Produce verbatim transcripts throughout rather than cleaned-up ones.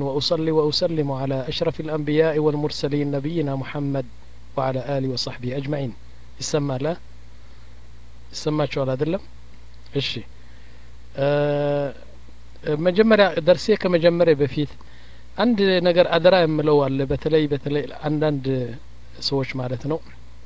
وأصلي وأسلم على أشرف الأنبياء والمرسلين نبينا محمد وعلى آله وصحبه أجمعين. يسمى لا يسمى شو على دلم إيشي أه مجمرة درسية كمجمرة بفيت عند نجار أدرى ملوال بتلي بتلي عند سوش مالتنا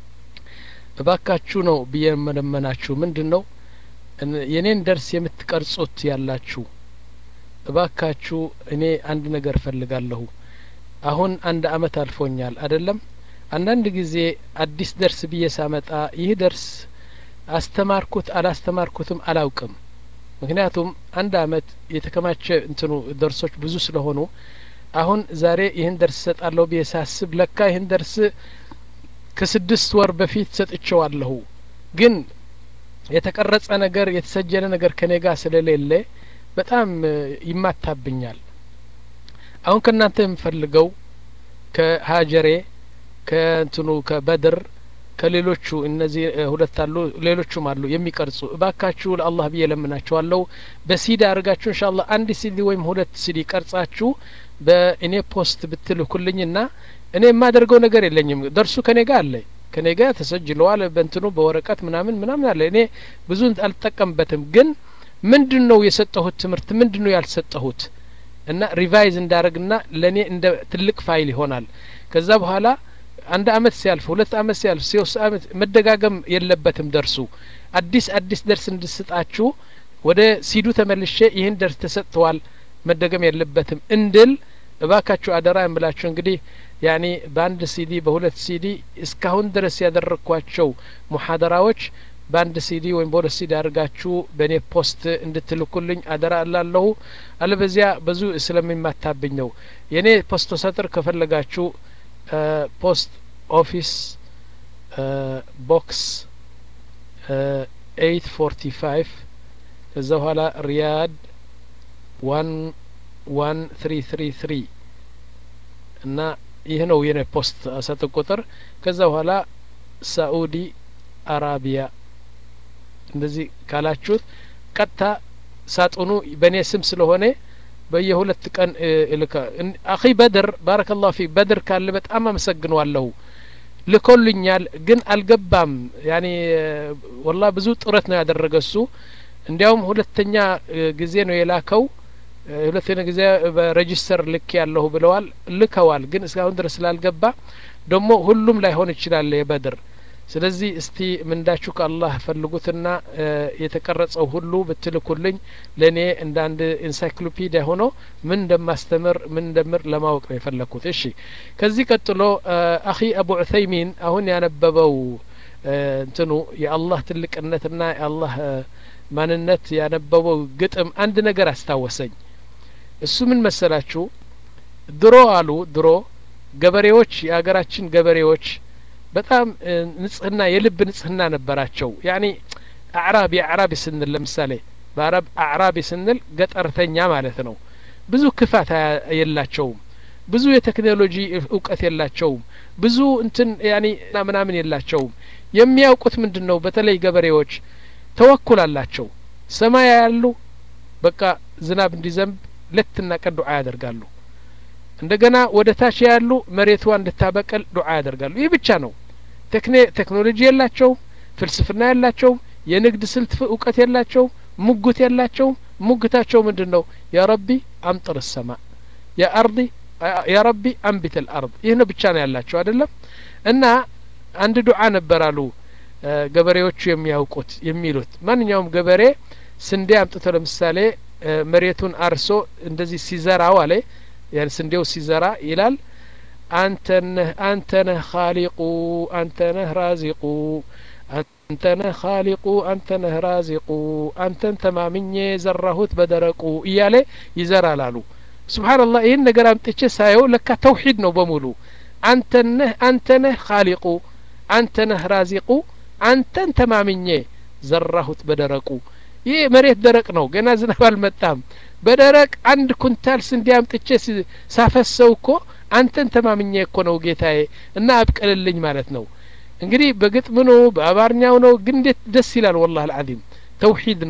باكاتشو نو بيمنمناتشو ምንድነው የኔን ደርስ የምትቀርጹት ያላችሁ እባካችሁ እኔ አንድ ነገር ፈልጋለሁ አሁን አንድ አመት አልፎኛል አይደለም አንዳንድ ጊዜ አዲስ ደርስ በየሳመጣ ይህ ደርስ አስተማርኩት አላስተማርኩትም አላውቅም ምክንያቱም አንድ አመት የተከማቸ እንትኑ ደርሶች ብዙ ስለሆኑ አሁን ዛሬ ይህን ደርስ ሰጣለሁ በየሳስብ ለካ ይህን ደርስ ከስድስት ወር በፊት ሰጥቼዋለሁ ግን የተቀረጸ ነገር የተሰጀለ ነገር ከኔጋ ስለሌለ በጣም ይማታብኛል አሁን ከናንተ የምፈልገው ከሀጀሬ ከእንትኑ ከበድር ከሌሎቹ እነዚህ ሁለት አሉ ሌሎቹም አሉ የሚቀርጹ እባካችሁ ለአላህ ብዬ ለምናችኋለሁ በሲዲ አርጋችሁ ኢንሻአላህ አንድ ሲዲ ወይም ሁለት ሲዲ ቀርጻችሁ በእኔ ፖስት ብትልኩልኝና እኔ የማደርገው ነገር የለኝም ደርሱ ከኔጋ አለ ከኔጋ ተሰጅሏል በእንትኑ በወረቀት ምናምን ምናምን አለ እኔ ብዙ አልተጠቀምበትም ግን ምንድነው የሰጠሁት ትምህርት ምንድነው ያልሰጠሁት እና ሪቫይዝ እንዳረግና ለኔ እንደ ትልቅ ፋይል ይሆናል ከዛ በኋላ አንድ አመት ሲያልፍ ሁለት አመት ሲያልፍ ሶስት አመት መደጋገም የለበትም ደርሱ አዲስ አዲስ ደርስ እንድስጣችሁ ወደ ሲዱ ተመልሼ ይህን ደርስ ተሰጥቷል መደገም የለበትም እንድል እባካችሁ አደራ እምላችሁ እንግዲህ ያኒ በአንድ ሲዲ በሁለት ሲዲ እስካሁን ድረስ ያደረኳቸው ሙሐደራዎች በአንድ ሲዲ ወይም በሁለት ሲዲ አድርጋችሁ በኔ ፖስት እንድትልኩልኝ አደራ እላለሁ አለበዚያ ብዙ ስለሚማታብኝ ነው የኔ ፖስት ሰጥር ከፈለጋችሁ ፖስት ኦፊስ ቦክስ ኤይት ፎርቲ ፋይቭ ከዛ በኋላ ሪያድ ዋን ዋን ትሪ ትሪ ትሪ እና ይህ ነው የኔ ፖስት አሰጥ ቁጥር ከዛ በኋላ ሳኡዲ አረቢያ እንደዚህ ካላችሁት ቀጥታ ሳጥኑ በኔ ስም ስለሆነ በየሁለት ቀን እልካ አኺ በድር ባረከላሁ ፊክ በድር ካለ በጣም አመሰግናለሁ ልኮልኛል ግን አልገባም ያኒ والله ብዙ ጥረት ነው ያደረገሱ እንዲያውም ሁለተኛ ጊዜ ነው የላከው ሁለተኛ ጊዜ በሬጂስተር ልክ ያለው ብለዋል ልከዋል ግን እስካሁን ድረስ ስላልገባ ደሞ ሁሉም ላይ ሆነ ይችላል የበድር ስለዚህ እስቲ ምንዳችሁ ከአላህ ፈልጉትና የተቀረጸው ሁሉ ብትልኩልኝ ለኔ እንደ አንድ ኢንሳይክሎፒዲያ ሆኖ ምን እንደማስተምር ምን እንደምር ለማወቅ ነው የፈለኩት እሺ ከዚህ ቀጥሎ አኺ አቡ ዑሰይሚን አሁን ያነበበው እንትኑ የአላህ ትልቅነትና የአላህ ማንነት ያነበበው ግጥም አንድ ነገር አስታወሰኝ እሱ ምን መሰላችሁ ድሮ አሉ ድሮ ገበሬዎች የአገራችን ገበሬዎች በጣም ንጽህና የልብ ንጽህና ነበራቸው ያኒ አዕራቢ አዕራቢ ስንል ለምሳሌ በአረብ አዕራቢ ስንል ገጠርተኛ ማለት ነው ብዙ ክፋት የላቸውም ብዙ የቴክኖሎጂ እውቀት የላቸውም ብዙ እንትን ያኒ ምናምን የላቸውም የሚያውቁት ምንድነው በተለይ ገበሬዎች ተወኩል አላቸው ሰማይ ያሉ በቃ ዝናብ እንዲዘንብ ለትና ቀን ዱዓ ያደርጋሉ እንደገና ወደ ታች ያሉ መሬቷ እንድታበቀል ዱዓ ያደርጋሉ ይህ ብቻ ነው ቴክኖሎጂ የላቸው ፍልስፍና የላቸው የንግድ ስልት እውቀት የላቸው ሙግት የላቸው ሙግታቸው ምንድነው ያ ረቢ አምጥር السماء ያ አርዲ ያ ረቢ አንብት الارض ይህ ነው ብቻ ነው ያላቸው አይደለም እና አንድ ዱዓ ነበራሉ ገበሬዎቹ የሚያውቁት የሚሉት ማንኛውም ገበሬ ስንዴ አምጥቶ ለምሳሌ መሬቱን አርሶ እንደዚህ ሲዘራው አለ ያን ስንዴው ሲዘራ ይላል አንተነህ አንተነህ ኻሊቁ አንተነህ ራዚቁ አንተነህ ኻሊቁ አንተነህ ራዚቁ አንተን ተማምኜ ዘራሁት በደረቁ እያለ ይዘራል አሉ ሱብሃንአላህ ይህን ነገር አምጥቼ ሳየው ለካ ተውሂድ ነው በሙሉ አንተነህ አንተነህ ኻሊቁ አንተነህ ራዚቁ አንተን ተማምኜ ዘራሁት በደረቁ ይህ መሬት ደረቅ ነው ገና ዝናብ አልመጣም በደረቅ አንድ ኩንታል ስንዴ አምጥቼ ሳፈሰው እኮ አንተን ተማምኜ እኮ ነው ጌታዬ እና አብቀልልኝ ማለት ነው እንግዲህ በግጥም ነው በአባርኛው ነው ግን እንዴት ደስ ይላል والله العظيم ተውሂድ ነው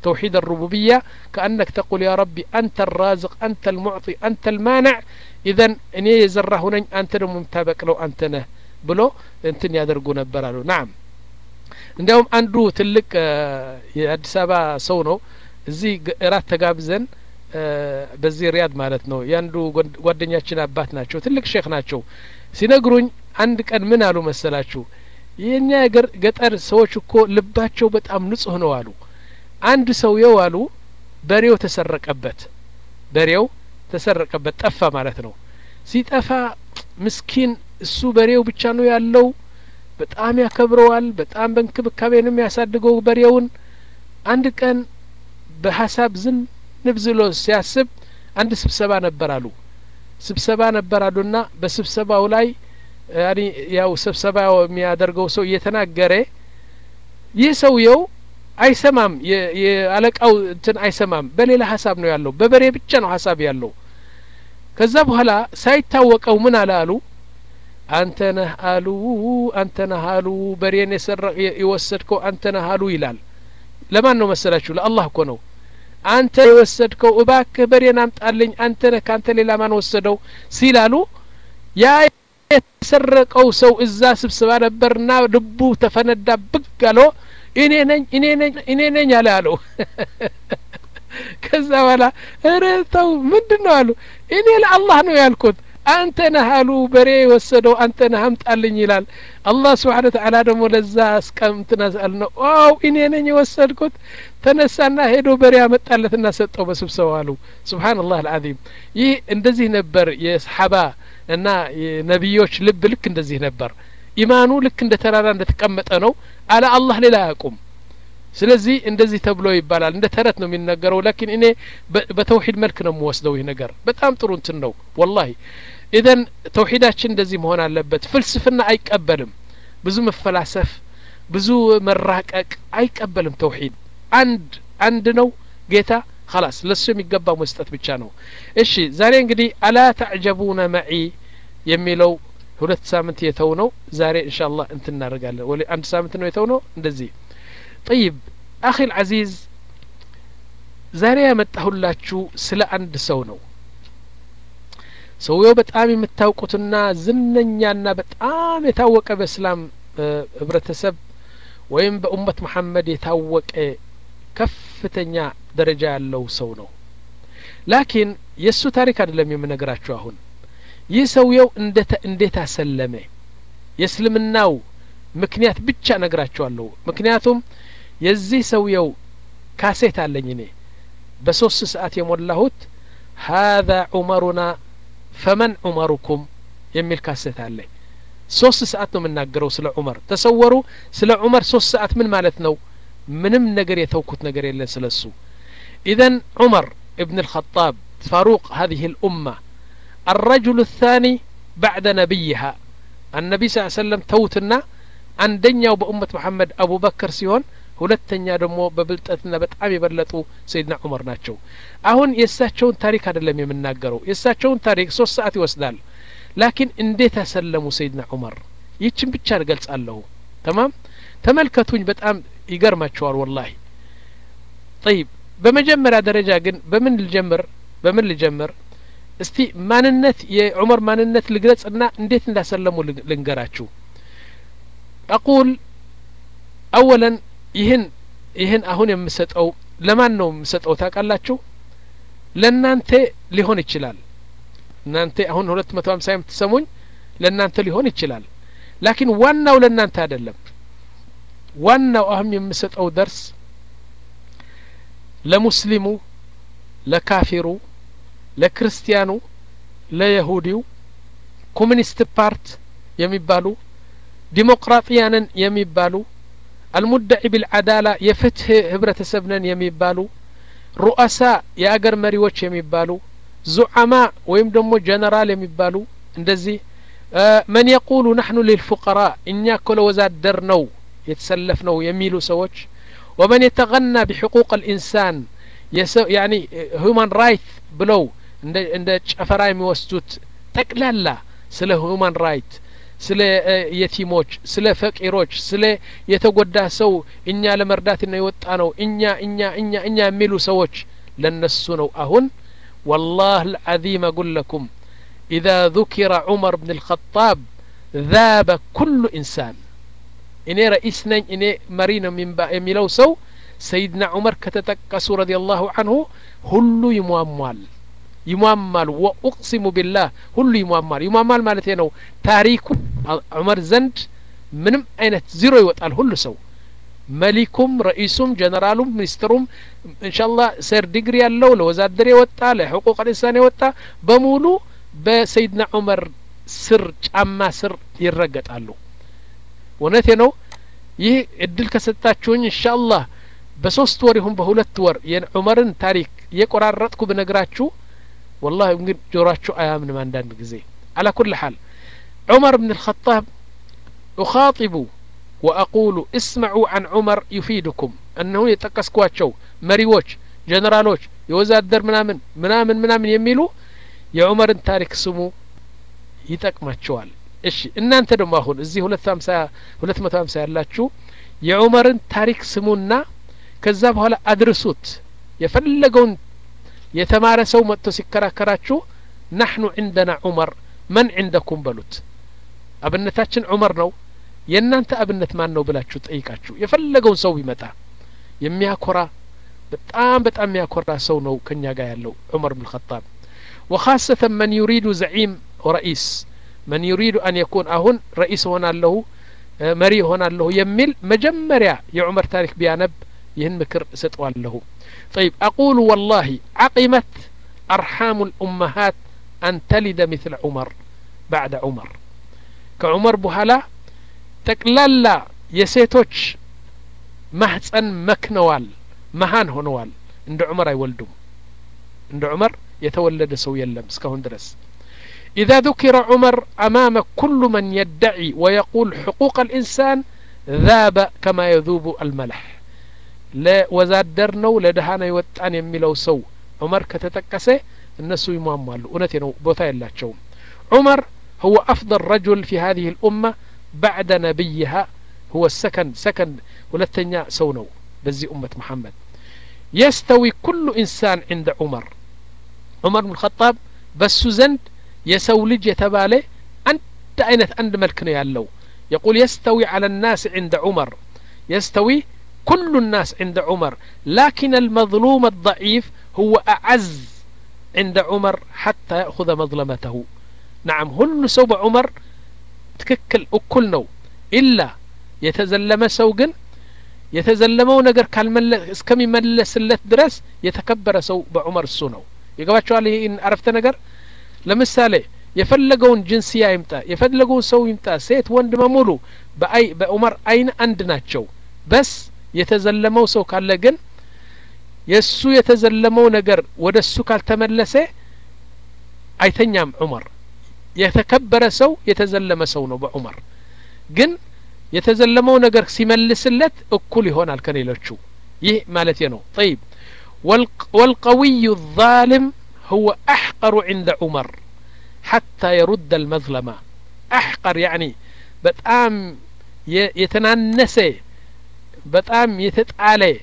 توحيد الربوبية كأنك تقول يا ربي أنت الرازق أنت المعطي أنت المانع إذن إني يزرهونين أنت الممتابك لو أنت نه بلو انتن يادرقو نبرالو نعم عندهم አንዱ ትልቅ የአዲስ አበባ ሰው ነው እዚህ እራት ተጋብዘን በዚህ ሪያድ ማለት ነው ያንዱ ጓደኛችን አባት ናቸው ትልቅ ሼክ ናቸው ሲነግሩኝ አንድ ቀን ምን አሉ መሰላችሁ የኛ ገጠር ሰዎች እኮ ልባቸው በጣም ንጹህ ነው አሉ አንድ ሰው የዋሉ በሬው ተሰረቀበት በሬው ተሰረቀበት ጠፋ ማለት ነው ሲጠፋ ምስኪን እሱ በሬው ብቻ ነው ያለው በጣም ያከብረዋል በጣም በእንክብካቤ ነው የሚያሳድገው በሬውን አንድ ቀን በሐሳብ ዝም ንብዝሎ ሲያስብ አንድ ስብሰባ ነበር አሉ ስብሰባ ነበር አሉና በስብሰባው ላይ ያኒ ያው ስብሰባው የሚያደርገው ሰው እየተናገረ ይህ ሰውየው አይሰማም የአለቃው እንትን አይሰማም በሌላ ሐሳብ ነው ያለው በበሬ ብቻ ነው ሐሳብ ያለው ከዛ በኋላ ሳይታወቀው ምን አለ አሉ አንተ ነህ አሉ አንተ ነህ አሉ በሬን የሰረቀ የወሰድከው አንተ ነህ አሉ ይላል ለማን ነው መሰላችሁ ለአላህ እኮ ነው አንተ የወሰድከው እባክህ በሬን አምጣልኝ አንተ ነህ ካንተ ሌላ ማን ወሰደው ሲላሉ ያ የሰረቀው ሰው እዛ ስብስባ ነበርና ልቡ ተፈነዳ ብቅ አለ እኔ ነኝ እኔ ነኝ እኔ ነኝ አለ አለው ከዛ በኋላ እረተው ምንድነው አሉ እኔ ለአላህ ነው ያልኩት አንተ ነህ አሉ በሬ ወሰደው አንተ ነህ አምጣልኝ ይላል አላህ Subhanahu Wa Ta'ala ደግሞ ለዛ አስቀምጥና ነው አው እኔ ነኝ ወሰድኩት ተነሳና ሄዶ በሬ አመጣለትና ሰጠው በስብሰባው አሉ ሱብሃንአላህ አልዓዚም ይህ እንደዚህ ነበር የሰሃባ እና የነብዮች ልብ ልክ እንደዚህ ነበር ኢማኑ ልክ እንደ ተራራ እንደተቀመጠ ነው አለ አላህ ሌላ ያቁም ስለዚህ እንደዚህ ተብሎ ይባላል እንደ ተረት ነው የሚነገረው لكن እኔ በተውሂድ መልክ ነው የምወስደው ይሄ ነገር በጣም ጥሩ እንትን ነው والله اذا ተውሂዳችን እንደዚህ መሆን አለበት ፍልስፍና አይቀበልም ብዙ መፈላሰፍ ብዙ መራቀቅ አይቀበልም ተውሂድ አንድ አንድ ነው ጌታ خلاص ለሱ የሚገባው መስጠት ብቻ ነው እሺ ዛሬ እንግዲህ አላ ተዕጀቡና معي የሚለው ሁለት ሳምንት የተው ነው ዛሬ ኢንሻአላህ እንትን እናደርጋለን ወለ አንድ ሳምንት ነው የተው ነው እንደዚህ طيب اخي العزيز ዛሬ ያመጣሁላችሁ ስለ አንድ ሰው ነው ሰውየው በጣም የምታውቁትና ዝነኛና በጣም የታወቀ በእስላም ህብረተሰብ ወይም በኡመት መሐመድ የታወቀ ከፍተኛ ደረጃ ያለው ሰው ነው ላኪን የሱ ታሪክ አይደለም የምነግራችሁ አሁን ይህ ሰውየው እንዴት እንዴት አሰለመ የእስልምናው ምክንያት ብቻ ነግራችኋለሁ ምክንያቱም የዚህ ሰውየው ካሴት አለኝ እኔ በሶስት ሰዓት የሞላሁት هذا عمرنا فمن عمركم የሚል ካሴት አለኝ ሶስት ሰዓት ነው የምናገረው ስለ ዑመር ተሰወሩ ስለ ዑመር ሶስት ሰዓት ምን ማለት ነው ምንም ነገር የተውኩት ነገር የለም ስለሱ اذا عمر ابن الخطاب فاروق هذه الامه الرجل الثاني بعد نبيها النبي صلى الله عليه وسلم توتنا አንደኛው በኡመት መሐመድ አቡበከር ሲሆን ሁለተኛ ደግሞ በብልጠትና በጣም የበለጡ ሰይድና ዑመር ናቸው አሁን የሳቸውን ታሪክ አይደለም የምናገረው የሳቸውን ታሪክ ሶስት ሰዓት ይወስዳል ላኪን እንዴት አሰለሙ ሰይድና ዑመር ይችን ብቻ እንገልጻለሁ تمام ተመልከቱኝ በጣም ይገርማቸዋል والله طيب በመጀመሪያ ደረጃ ግን በምን ልጀምር በምን ልጀምር እስቲ ማንነት የዑመር ማንነት ልግለጽና እንዴት እንዳሰለሙ ልንገራችሁ أقول أولا ይህን ይህን አሁን የምሰጠው ለማን ነው የምሰጠው ታውቃላችሁ ለናንተ ሊሆን ይችላል እናንተ አሁን ሁለት መቶ ሃምሳ የምትሰሙኝ ለናንተ ሊሆን ይችላል ላኪን ዋናው ለናንተ አይደለም ዋናው አሁን የምሰጠው ደርስ ለሙስሊሙ ለካፊሩ ለክርስቲያኑ ለይሁዲው ኮሙኒስት ፓርት የሚባሉ ዲሞክራቲያንን የሚባሉ المدعي بالعدالة يفتح ህብረተሰብነን የሚባሉ رؤساء የአገር መሪዎች የሚባሉ زعماء ወይም ደግሞ ጀነራል የሚባሉ እንደዚህ من يقول نحن للفقراء እኛ ኮለ ወዛደር ነው የተሰለፍነው የሚሉ ሰዎች ومن يتغنى بحقوق الإنسان يعني human right ብለው እንደ እንደ ጨፈራ የሚወስዱት ጠቅላላ ስለ human right ስለ የቲሞች ስለ ፈቂሮች ስለ የተጎዳ ሰው እኛ ለመርዳት ነው የወጣ ነው እኛ እኛ እኛ እኛ የሚሉ ሰዎች ለነሱ ነው አሁን والله العظيم اقول لكم اذا ذكر عمر بن الخطاب ذاب كل انسان اني رئيس نኝ እኔ መሪ ነው የሚለው ሰው سيدنا عمر ከተጠቀሱ رضي الله عنه ሁሉ ይሟሟል ይሟማል ወኡቅሲሙ ቢላህ ሁሉ ይሟማል ይሟማል ማለት ነው ታሪኩ ዑመር ዘንድ ምንም አይነት ዜሮ ይወጣል ሁሉ ሰው መሊኩም ረኢሱም ጀነራሉም ሚኒስትሩም ኢንሻአላህ ሰር ዲግሪ ያለው ለወዛደር የወጣ ለሁቁቅ الانسان የወጣ በሙሉ በሰይድና ዑመር ስር ጫማ ስር ይረገጣሉ ወነቴ ነው ይህ እድል ከሰጣችሁኝ ኢንሻአላህ በሶስት ወር ይሁን በሁለት ወር የዑመርን ታሪክ የቆራረጥኩ ብነግራችሁ والله እንግዲህ ጆራችሁ አያምንም አንዳንድ ጊዜ على كل حال عمر بن الخطاب اخاطب واقول اسمعوا عن عمر يفيدكم انه يتقسكواቸው መሪዎች ጀነራሎች የወዛደር ምናምን ምናምን ምናምን የሚሉ የዑመርን ታሪክ ስሙ ይጠቅማቸዋል እሺ እናንተ ደግሞ አሁን እዚህ ሁለት መቶ ሃምሳ ያላችሁ የዑመርን ታሪክ ስሙና ከዛ በኋላ አድርሱት የፈለገውን የተማረ ሰው መጥቶ ሲከራከራችሁ نحن عندنا عمر من عندكم በሉት አብነታችን ዑመር ነው የናንተ አብነት ማን ነው ብላችሁ ጠይቃችሁ የፈለገውን ሰው ይመጣ የሚያኮራ በጣም በጣም የሚያኮራ ሰው ነው ከኛ ጋር ያለው ዑመር ኢብኑ الخطاب وخاصة من يريد زعيم ورئيس من يريد أن يكون أهون رئيس هنا له مري هنا له يميل مجمريا يعمر تاريخ بيانب يهن مكر ستوال له طيب أقول والله عقمت أرحام الأمهات أن تلد مثل عمر بعد عمر كعمر بهلا تقللا يسيتوش محسن مكنوال مهان هنوال عند عمر يولدوا عند عمر يتولد سو يلم اسكهون درس إذا ذكر عمر أمام كل من يدعي ويقول حقوق الإنسان ذاب كما يذوب الملح لا وزادرنو لدهانا يوطان يميلو سو عمر كتتكسه الناس يمامالو اونتي نو بوتا يلاچوم عمر هو أفضل رجل في هذه الأمة بعد نبيها هو السكن سكن ولتنيا سونو بزي أمة محمد يستوي كل إنسان عند عمر عمر بن الخطاب بس زند يسولج يتبالي أنت أينت عند ملكنا يالو يقول يستوي على الناس عند عمر يستوي كل الناس عند عمر لكن المظلوم الضعيف هو أعز عند عمر حتى يأخذ مظلمته نعم هل سوب عمر تككل أكلنو إلا يتزلم سوقن يتزلمو نجر كالمل اسكمي ملس اللت درس يتكبر سو بعمر السنو يقباتشو عليه إن عرفت نجر لمثالي يفلقون جنسية يمتا يفلقون سو يمتا سيت وند ممولو بأي بأمر أين عندناتشو بس يتزلمو سو كاللقن يسو يتزلمو نجر ودسو كالتملسه أيتنيام عمر يتكبر سو يتزلم سو نو بعمر جن يتزلمو نجر سيملسلت اكل هون الكنيلوچو يه مالتي نو طيب والقوي الظالم هو أحقر عند عمر حتى يرد المظلمة أحقر يعني بتام يتنانسي بتام يتتعالي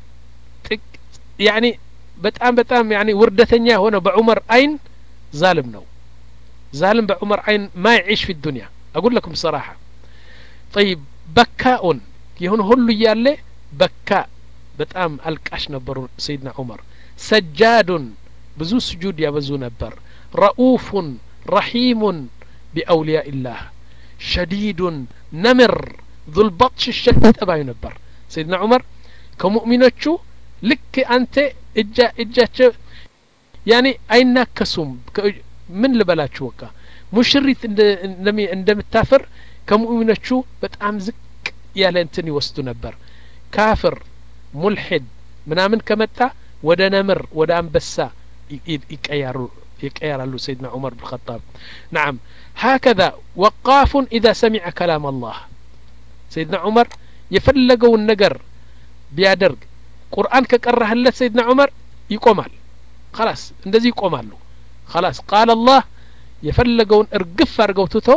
يعني بتام بتام يعني وردتنيا هنا بعمر أين ظالم نو ظالم بعمر عين ما يعيش في الدنيا أقول لكم بصراحة طيب بكاء يهون هلو يالي بكاء بتام الكاش نبر سيدنا عمر سجاد بزو سجود يا بزو نبر رؤوف رحيم بأولياء الله شديد نمر ذو البطش الشديد أبا ينبر سيدنا عمر كمؤمنة لك أنت إجا إجا يعني أين كسوم من لبلاتشو وكا مشريت عندما التافر كمؤمنة بتعم زك يا لانتني وستو نبر كافر ملحد منامن كمتا ودا نمر ودا أنبسا يكيارو يكيارو سيدنا عمر بن الخطاب نعم هكذا وقاف إذا سمع كلام الله سيدنا عمر يفلقوا النجر بيادرق قرآن كقره الله سيدنا عمر يقومال خلاص اندزي يقومالو خلاص قال الله يفلقون ارقف ارقوتو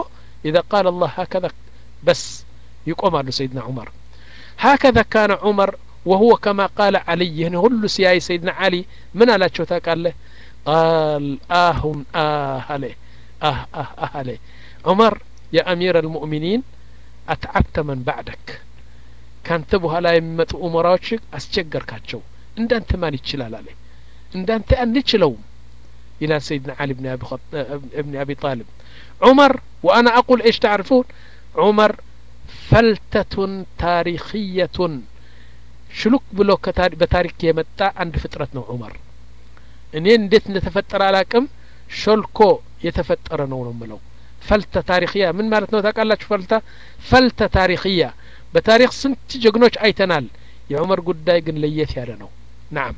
إذا قال الله هكذا بس يقوم على سيدنا عمر. هكذا كان عمر وهو كما قال علي هل سياي سيدنا علي من على شوتا قال له قال آه آه عليه آه آه آه عليه عمر يا أمير المؤمنين أتعبت من بعدك كان تبوها لا يمت أمراوشك أسجر كاتشو إن أنت ما نتشلال عليه إن أنت أن نتشلوم إلى سيدنا علي بن أبي, خط... ابن أبي طالب. عمر وأنا أقول إيش تعرفون عمر فلتة تاريخية شلوك بلو بتاريخ يمتع عند فترتنا عمر إنين ديت نتفتر علىكم شلكو يتفتر نونم ملو فلتة تاريخية من مالتنا تقال فلتة فلتة تاريخية بتاريخ سنت جقنوش أي تنال يا عمر قد دايقن ليث يالنو. نعم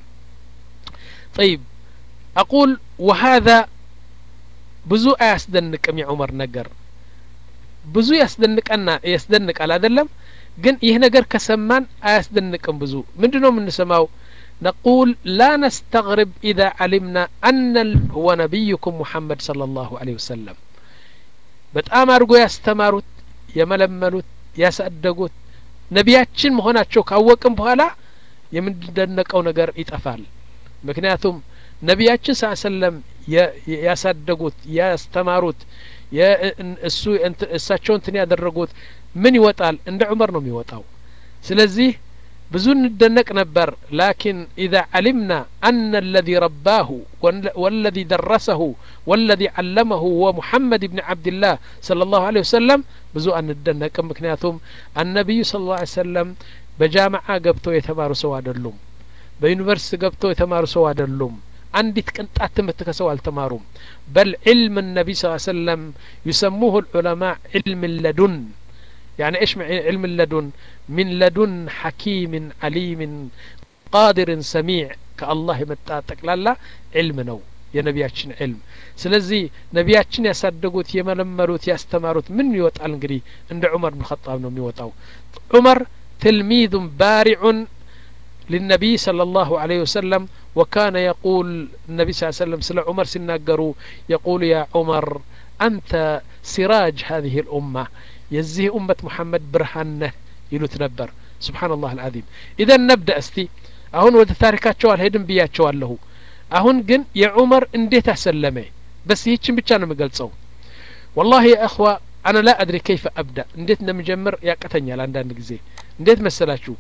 طيب أقول وهذا بزو أيسدنك أم يا عمر نقر بزو يسدنك أنا يسدنك على دلم جن يه نقر كسمان أيسدنك أم بزو من دونه من نسماو نقول لا نستغرب إذا علمنا أن هو نبيكم محمد صلى الله عليه وسلم بتأمرقو يستمرت يململت يسأدقوت نبياتشن مهوناتشو كاوكم بهالا يمدنكو نقر يتأفال مكنياتهم ነቢያችን ሰለም ያሳደጉት ያስተማሩት የእሱ እሳቸው እንትን ያደረጉት ምን ይወጣል እንደ ዑመር ነው የሚወጣው። ስለዚህ ብዙ እንደነቅ ነበር لكن اذا علمنا ان الذي رباه والذي درسه والذي علمه هو محمد بن عبد الله صلى الله عليه وسلم ብዙ እንደነቅ ምክንያቱም النبي صلى الله عليه وسلم በጃማዓ ገብተው የተማሩ ሰው አይደሉም በዩኒቨርሲቲ ገብተው የተማሩ ሰው አይደሉም عندك كنت أتمت كسوال التماروم بل علم النبي صلى الله عليه وسلم يسموه العلماء علم اللدن. يعني إيش علم اللدن؟ من لدن حكيم عليم قادر سميع كالله متاتك لا لا علم نو يا نبياتشن علم. سلزي نبياتشن يصدقوت يملمروت يستمروت من يوت الانجري عند عمر بن الخطاب نو يوتاو. عمر تلميذ بارع للنبي صلى الله عليه وسلم وكان يقول النبي صلى الله عليه وسلم سلا عمر سناقروا يقول يا عمر أنت سراج هذه الأمة يزيه أمة محمد برهانه يلو تنبر. سبحان الله العظيم. إذا نبدأ استي أهون ود تاريخات شوال هيدن بيات شوال له أهون جن يا عمر انديت سلمه بس هيك بتشانو مقلصو. والله يا أخوة أنا لا أدري كيف أبدأ انديت نمجمر يا قتنيا لعندنا نجزي انديت مسلاشو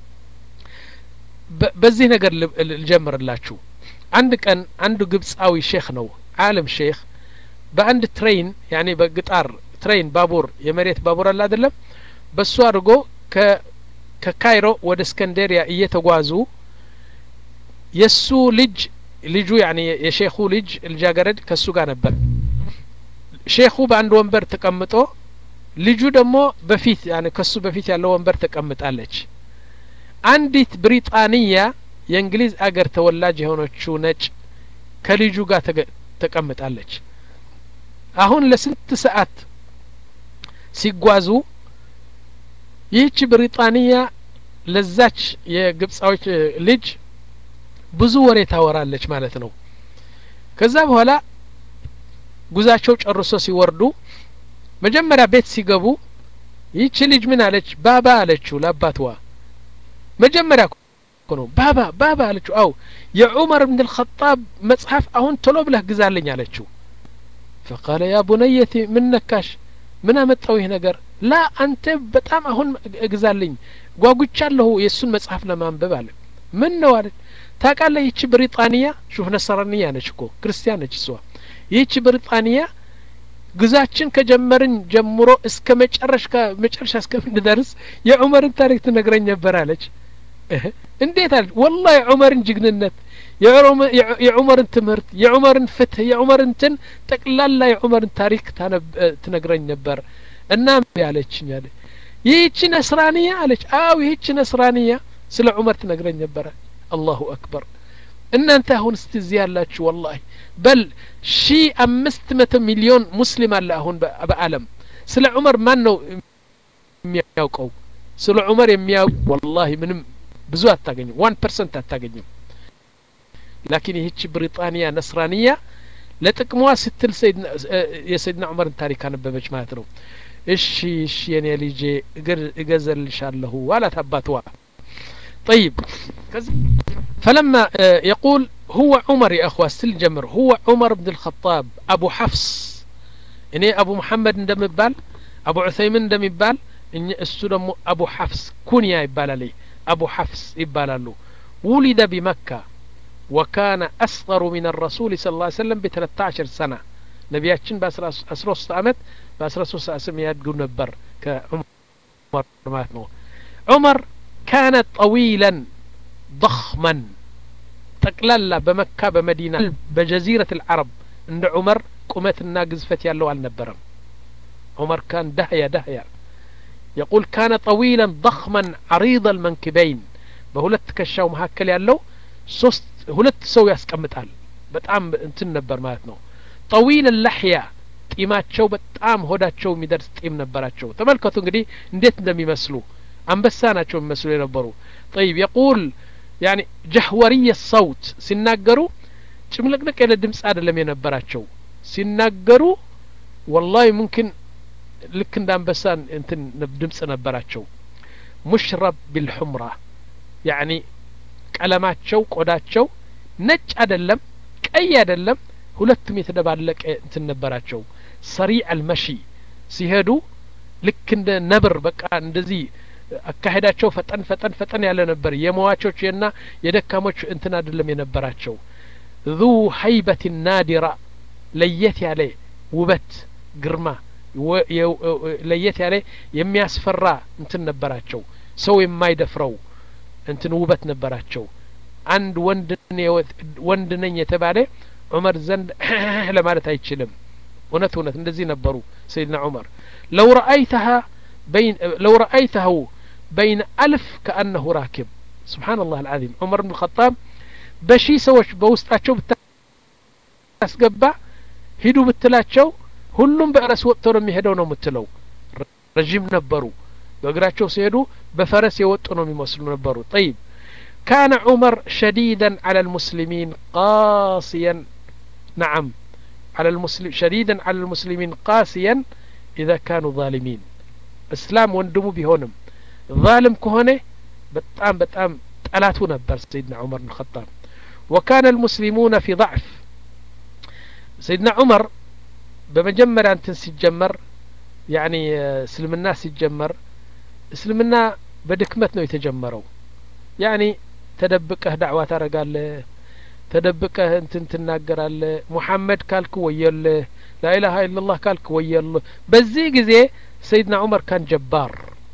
بزي نقر الجمر اللاتشو. عندك أن عنده قبصاوي شيخ نو عالم شيخ بعند ترين يعني بقطار ترين بابور يمريت بابور الله دلم بس وارجو ك ككايرو ود اسكندريا ايتغوازو يسو لج لجو يعني يا شيخو لج الجاجرد كسو غا نبر شيخو باند وንበር ተቀምጦ ልጁ ደግሞ በፊት يعني كسو በፊት ያለው ወንበር ተቀምጣለች። አንዲት ብሪጣንያ የእንግሊዝ አገር ተወላጅ የሆነችው ነጭ ከልጁ ጋር ተቀምጣለች። አሁን ለስንት ሰዓት ሲጓዙ ይህች ብሪጣንያ ለዛች የግብጻዎች ልጅ ብዙ ወሬ ታወራለች ማለት ነው። ከዛ በኋላ ጉዛቸው ጨርሶ ሲወርዱ መጀመሪያ ቤት ሲገቡ ይህች ልጅ ምን አለች? ባባ አለችው ለአባቷ። መጀመሪያ ነው ባባ ባባ አለችው። አው የዑመር ኢብኑ አልኸጣብ መጽሐፍ አሁን ቶሎ ብለህ ግዛልኝ አለችው። فقال يا بنيتي من نكاش من አመጣው ይሄ ነገር ላ አንተ በጣም አሁን ግዛልኝ ጓጉቻለሁ የሱን መጽሐፍ ለማንበብ አለ። ምን ነው አለ? ታውቃለህ ይህች ብሪጣንያ ሹፍ ነሰራንያ ነች እኮ ክርስቲያን ነች እሷ። ይህች ብሪጣንያ ግዛችን ከጀመርን ጀምሮ እስከ መጨረሻ መጨረሻ እስከምንደርስ የዑመርን ታሪክ ትነግረኝ ነበር አለች። እንዴት አለ? والله ዑመርን ጅግንነት የዑመርን ትምህርት የዑመርን ፍትህ የዑመርን ትን ጠቅላላ የዑመርን ታሪክ ትነግረኝ ነበር እና ያለችኝ አለ። ይህች ነስራንያ አለች። አው ይህች ነስራንያ ስለ ዑመር ትነግረኝ ነበር። አላሁ አክበር። እናንተ አሁን እስቲ ያላችሁ والله በል ሺህ አምስት መቶ ሚሊዮን ሙስሊም አለ አሁን በዓለም። ስለ ዑመር ማን ነው የሚያውቀው? ስለ ዑመር የሚያውቅ والله ምንም ብዙ አታገኙ ዋን ፐርሰንት አታገኙ። لكن ይህች ብሪጣንያ ነስራንያ ለጥቅሟ ስትል ሰይድና የሰይድና ዑመር ታሪክ አነበበች ማለት ነው እሺ እሺ የኔ ልጄ እገዘልሻለሁ ዋላት አባትዋ طيب فلما يقول هو عمر يا اخوة الجمر هو عمر بن الخطاب ابو حفص اني ابو محمد እንደምባል ابو عثيمين እንደምባል እሱ ደግሞ ابو حفص ኩንያ ይባላል ابو حفص ይባላሉ ولد بمكة وكان أصغر من الرسول صلى الله عليه وسلم بثلاثة عشر سنة نبياتشن بأسرة عمت بأسرة عشر يدقون نبر كعمر ماتنو عمر كان طويلا ضخما تقلل بمكة بمدينة بجزيرة العرب عند عمر قمت الناقز فتي الله على النبرم عمر كان دهيا دهيا يقول كان طويلا ضخما عريض المنكبين بهولت كشاو مهكل يالله ሶስት ሁለት ሰው ያስቀምጣል በጣም እንትን ነበር ማለት ነው طويل اللحية ጢማቸው በጣም ሆዳቸው የሚደርስ ጢም ነበራቸው ተመልከቱ እንግዲህ እንዴት እንደሚመስሉ አንበሳ ናቸው የሚመስሉ የነበሩ طيب يقول يعني جهوري الصوت ሲናገሩ ጭምልቅልቅ ያለ ድምጽ አይደለም የነበራቸው ሲናገሩ والله ممكن ልክ እንደ አንበሳ እንትን ድምጽ ነበራቸው مشرب بالحمرة يعني ቀለማቸው ቆዳቸው ነጭ አይደለም ቀይ አይደለም ሁለቱም የተደባለቀ እንትን ነበራቸው ሰሪዕ المشي ሲሄዱ ልክ እንደ ነብር በቃ እንደዚህ አካሄዳቸው ፈጠን ፈጠን ፈጠን ያለ ነበር የመዋቾችና የደካሞች እንትን አይደለም የነበራቸው ذو هيبة نادرة ለየት ያለ ውበት ግርማ ለየት ያለ የሚያስፈራ እንትን ነበራቸው ሰው የማይደፍረው እንትን ውበት ነበራቸው አንድ ወንድ ወንድ ነኝ የተባለ ዑመር ዘንድ ለማለት አይችልም እውነት እውነት እንደዚህ ነበሩ ሰይድና ዑመር لو رأيتها بين لو رأيته بين ألف كأنه راكب سبحان الله العظيم عمر بن الخطاب بشي سوش بوسطاቸው ብታስገባ ሂዱ ብትላቸው ሁሉም በራስ ወጥቶ ነው የሚሄደው ነው የምትለው ረጅም ነበሩ በእግራቸው ሲሄዱ በፈረስ የወጡ ነው የሚመስሉ ነበሩ طيب كان عمر شديدا على المسلمين قاسيا نعم على المسلم شديدا على المسلمين قاسيا إذا كانوا ظالمين اسلام ወንድሙ ቢሆንም ظالم ከሆነ በጣም በጣም ጠላቱ ነበር سيدنا عمر بن الخطاب وكان المسلمون في ضعف سيدنا عمر بمجمر انتن ሲጀመር يعني እስልምና ሲጀመር እስልምና በድክመት ነው የተጀመረው يعني ተደብቀህ ዳዕዋ ታረጋለህ ተደብቀህ እንትን ትናገራለህ ሙሐመድ ካልክ ወየለ لا اله الا الله ካልክ ወየለ በዚህ ጊዜ سيدنا عمر كان جبار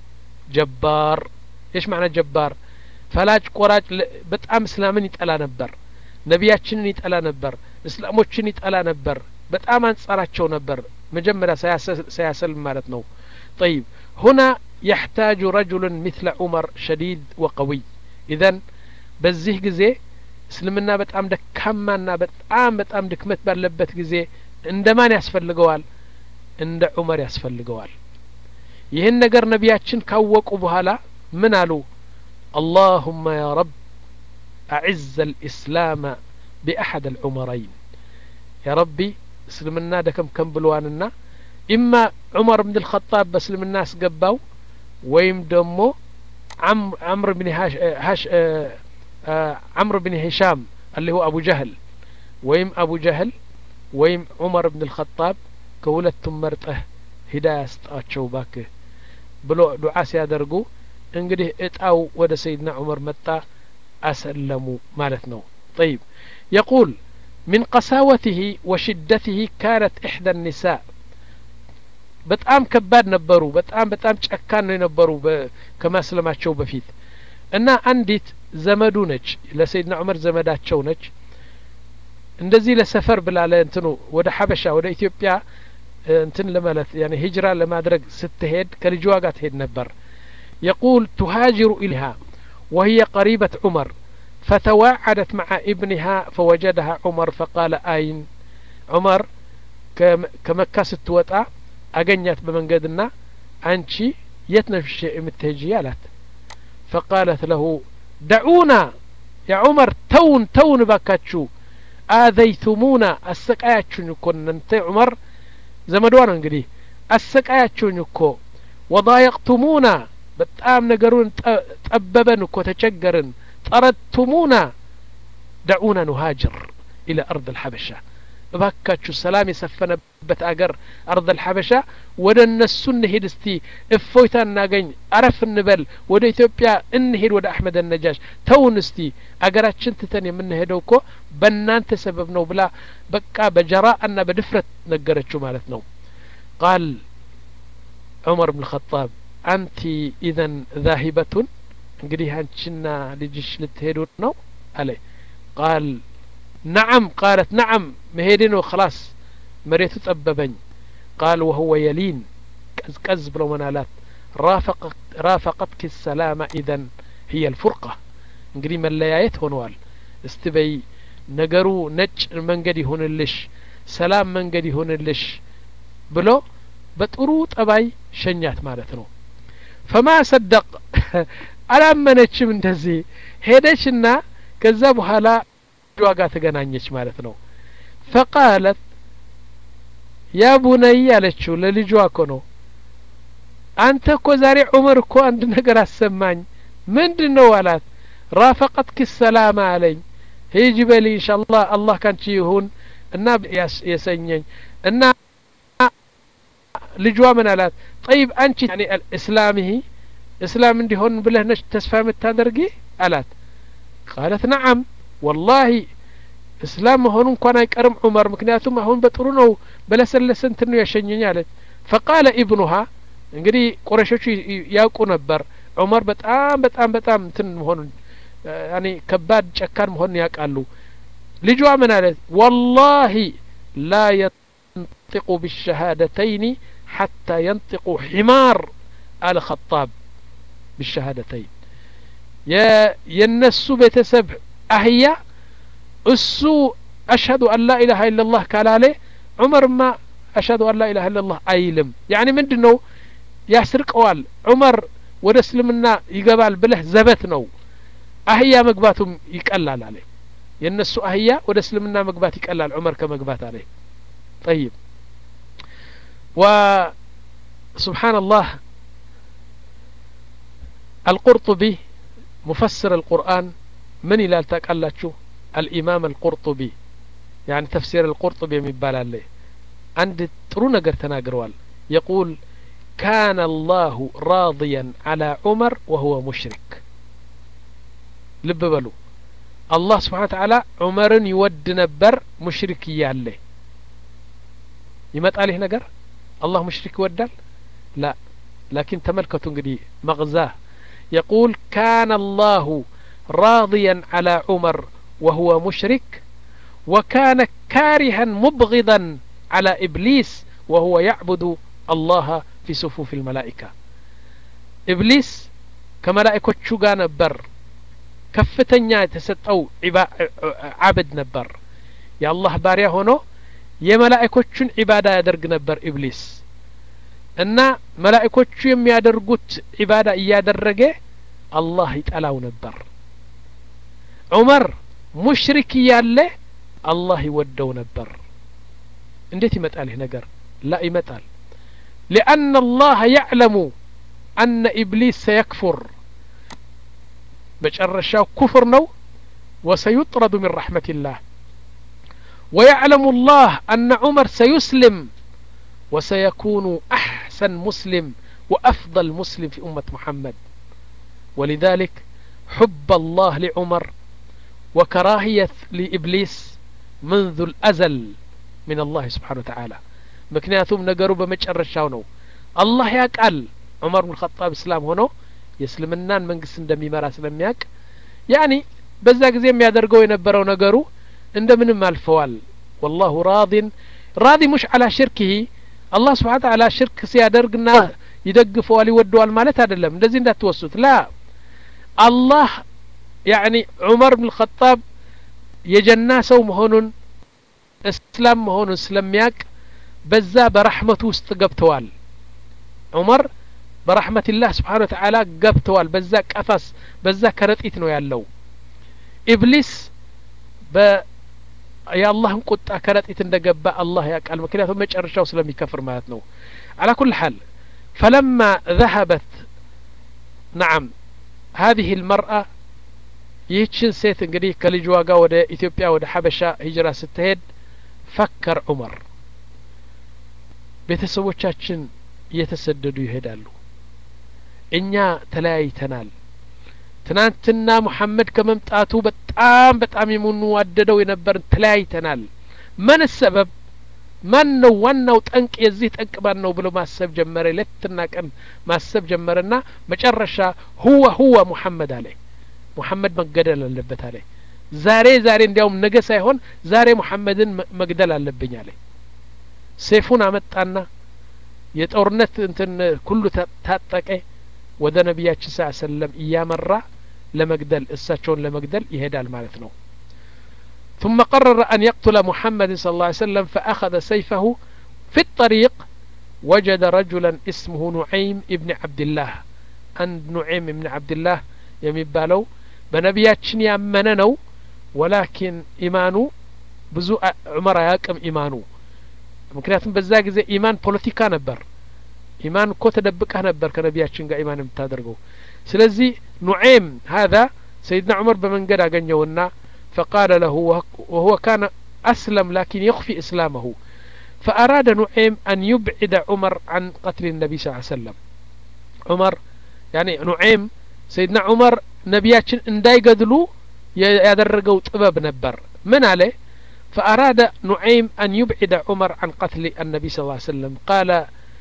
جبار ايش معنى جبار ፈላጭ ቆራጭ በጣም እስላምን ይጠላ ነበር ነቢያችንን ይጠላ ነበር እስላሞችን ይጠላ ነበር በጣም አንጻራቸው ነበር መጀመሪያ ሳያሰል ማለት ነው طيب هنا يحتاج رجل مثل عمر شديد وقوي اذا በዚህ ጊዜ እስልምና በጣም ደካማና በጣም በጣም ድክመት ባለበት ጊዜ እንደማን ያስፈልገዋል እንደ ዑመር ያስፈልገዋል ይሄን ነገር ነቢያችን ካወቁ በኋላ ምን አሉ اللهم يا رب اعز الاسلام باحد العمرين يا ربي እስልምና ደከም ከም ብለዋንና اما عمر بن الخطاب በእስልምና አስገባው ወይም ደግሞ عمرو بن هاش هاش عمرو بن هشام اللي هو ابو جهل ويم ابو جهل ويم عمر بن الخطاب كولتم مرطه هدايه استاچو باكه ብሎ ዱዓ ሲያደርጉ እንግዲህ እጣው ወደ ሰይድና ዑመር መጣ አሰለሙ ማለት ነው طيب يقول من قساوته وشدته كانت احدى النساء በጣም ከባድ ነበሩ በጣም በጣም ጨካን ነው የነበሩ ከማስለማቸው በፊት እና አንዲት ዘመዱ ነች ለሰይድና ዑመር ዘመዳቸው ነች እንደዚህ ለሰፈር ብላ ለእንትኑ ወደ ሐበሻ ወደ ኢትዮጵያ እንትን ለማለት يعني ሂጅራ ለማድረግ ስትሄድ ከልጅዋ ጋር ትሄድ ነበር يقول تهاجر إليها وهي قريبة عمر فتواعدت مع ابنها فوجدها عمر فقال أين عمر كمكة ستوطأ أغنيت بمنقدنا أنشي يتنفش متهجيالات فقالت له دعونا يا عمر تون تون باكاتشو آذيتمونا السقاياتشون يكون انت عمر زمدوانا እንግዲህ አሰቃያችሁኝ እኮ وضايقتمونا በጣም ነገሩን ጠበበን እኮ ተቸገርን طردتمونا دعونا نهاجر إلى أرض الحبشة እባካችሁ ሰላም የሰፈነበት አገር أرض الحبشة ወደ እነሱ እንሂድ እስቲ እፎይታ እናገኝ አረፍ እንበል ወደ ኢትዮጵያ እንሂድ ወደ አህመድ النجاش ተውን እስቲ አገራችን ትተን የምንሄደው እኮ በእናንተ ሰበብ ነው ብላ በቃ በጀራአና በድፍረት ነገረችው ማለት ነው قال عمر بن الخطاب أنت إذن ذاهبة እንግዲህ አንቺና ልጅሽ ልትሄዱ ነው አለ قال نعم قالت نعم مهيدين خلاص مريت تطببني قال وهو يلين كز بلو منالات رافق رافقتك السلامة إذن هي الفرقة እንግዲህ መለያየት ሆኗል استبي ነገሩ ነጭ መንገድ ይሁንልሽ ሰላም መንገድ ይሁንልሽ ብሎ በጥሩ ጠባይ ሸኛት ማለት ነው فما صدق አላመነችም እንደዚህ ሄደችና ከዛ በኋላ ዋጋ ተገናኘች ማለት ነው فقالت يا بني አለችው ለልጇ እኮ ነው አንተ እኮ ዛሬ ዑመር እኮ አንድ ነገር አሰማኝ ምንድነው አላት رافقتك السلامة علي هيجي بلي إن شاء الله الله كان يهون الناب يسنين النا لجوا من علات طيب أنت يعني الإسلامي إسلام عندي هون بله نش تسفهم التدرجي علات قالت نعم والله إسلام هون كان يكرم عمر مكنياتهم هون بترونه بلا سلسن تنو يشنين علت فقال ابنها انجري قريشوش ياقو نبر عمر بتام بتام بتام تن هون يعني كباد شكان هون ياقالو لجوا من علت والله لا ينطق بالشهادتين حتى ينطق حمار آل خطاب بالشهادتين يا ينسو بيتسب أهيا السو أشهد أن لا إله إلا الله قال عليه عمر ما أشهد أن لا إله إلا الله أيلم يعني من دنو يسرق قوال عمر ورسلمنا يقبال بله زبتنو أهيا مقباتهم يقلال عليه ينسو أهيا ورسلمنا مقبات يقلال عمر كمقبات عليه طيب وسبحان الله القرطبي مفسر القرآن من إلى التقلتشو الإمام القرطبي يعني تفسير القرطبي يمبال عليه عند ترونا قرتنا قروال يقول كان الله راضيا على عمر وهو مشرك لببلو الله سبحانه وتعالى عمر يود نبر مشرك يالله يمت عليه نقر الله مشرك ودال لا لكن تملكة قدي مغزاه يقول كان الله راضيا على عمر وهو مشرك وكان كارها مبغضا على إبليس وهو يعبد الله في صفوف الملائكة إبليس كملائكة شوغا نبر كفتنيا تستو عبد نبر يا الله باريا هونو يا ملائكة شن عبادة يدرق نبر إبليس إن ملائكة شن يدرقوت عبادة يدرقه الله يتألاو نبر عمر مشرك ياله الله يودو نبر انديت يمتقال هنا قر لا يمتقال لأن الله يعلم أن إبليس سيكفر بجرشاو كفر نو وسيطرد من رحمة الله ويعلم الله أن عمر سيسلم وسيكون أحسن مسلم وأفضل مسلم في أمة محمد ولذلك حب الله لعمر وكراهية لإبليس منذ الأزل من الله سبحانه وتعالى مكنياتهم نقروا بمجرشاو نو الله يقال عمر بن الخطاب اسلام هونو يسلمنان منقس اندمي مرا سلمياك يعني بزا ጊዜ የሚያደርገው የነበረው ነገሩ እንደምንም አልፈዋል والله راض راضي مش على شركه الله سبحانه وتعالى شرك ሲያደርግና ይደግፈዋል ይወደዋል ማለት አይደለም እንደዚህ እንዳትወሱት لا الله يعني عمر بن الخطاب يجنا سو مهونن اسلام مهونن سلمياك بزا برحمته استقبتوال عمر برحمة الله سبحانه وتعالى قبتوال بزا قفص بزا كرطيت نو يالو إبليس የአላህን ቁጣ ከረጢት እንደገባ አላህ ያውቃል ምክንያቱም መጨረሻው ስለሚከፍር ማለት ነው على كل حال فلما ذهبت نعم هذه المرأة ይህችን ሴት እንግዲህ ከልጅዋ ጋር ወደ ኢትዮጵያ ወደ ሐበሻ ሂጅራ ስትሄድ ፈከር ዑመር ቤተሰቦቻችን እየተሰደዱ ይሄዳሉ እኛ ተለያይተናል ትናንትና መሐመድ ከመምጣቱ በጣም በጣም የምንዋደደው የነበር ተለያይተናል ማን ሰበብ ማን ነው ዋናው ጠንቅ የዚህ ጠንቅ ማን ነው ብሎ ማሰብ ጀመረ ለትና ቀን ማሰብ ጀመረና መጨረሻ هو هو محمد አለ ሙሐመድ መገደል አለበት አለ ዛሬ ዛሬ እንዲያውም ነገ ሳይሆን ዛሬ ሙሐመድን መግደል አለብኝ አለ ሰይፉን አመጣና የጦርነት እንትን ሁሉ ታጠቀ ወደ ነብያችን ሰለላሁ ዐለይሂ ወሰለም እያመራ ለመግደል እሳቸውን ለመግደል ይሄዳል ማለት ነው ثم قرر أن يقتل محمد صلى الله عليه وسلم فأخذ سيفه في الطريق وجد رجلا اسمه نعيم ابن عبد الله أن نعيم ابن عبد الله يمبالو بنبياتشن يامننو ولكن إيمانو بزو عمر ياكم إيمانو ምክንያቱም በዛ ጊዜ ኢማን ፖለቲካ ነበር ኢማን እኮ ተደብቀህ ነበር ከነቢያችን ጋር ኢማን የምታደርገው ስለዚህ ኑዓይም هذا سيدنا عمر بمنجد አገኘውና فقال له وهو كان أسلم لكن يخفي إسلامه فأراد نعيم أن يبعد عمر عن قتل النبي صلى الله عليه وسلم عمر يعني نعيم سيدنا عمر نبياتشن እንዳይገድሉ ያደረገው ጥበብ ነበር ምን አለ فأراد نعيم أن يبعد عمر عن قتل النبي صلى الله عليه وسلم قال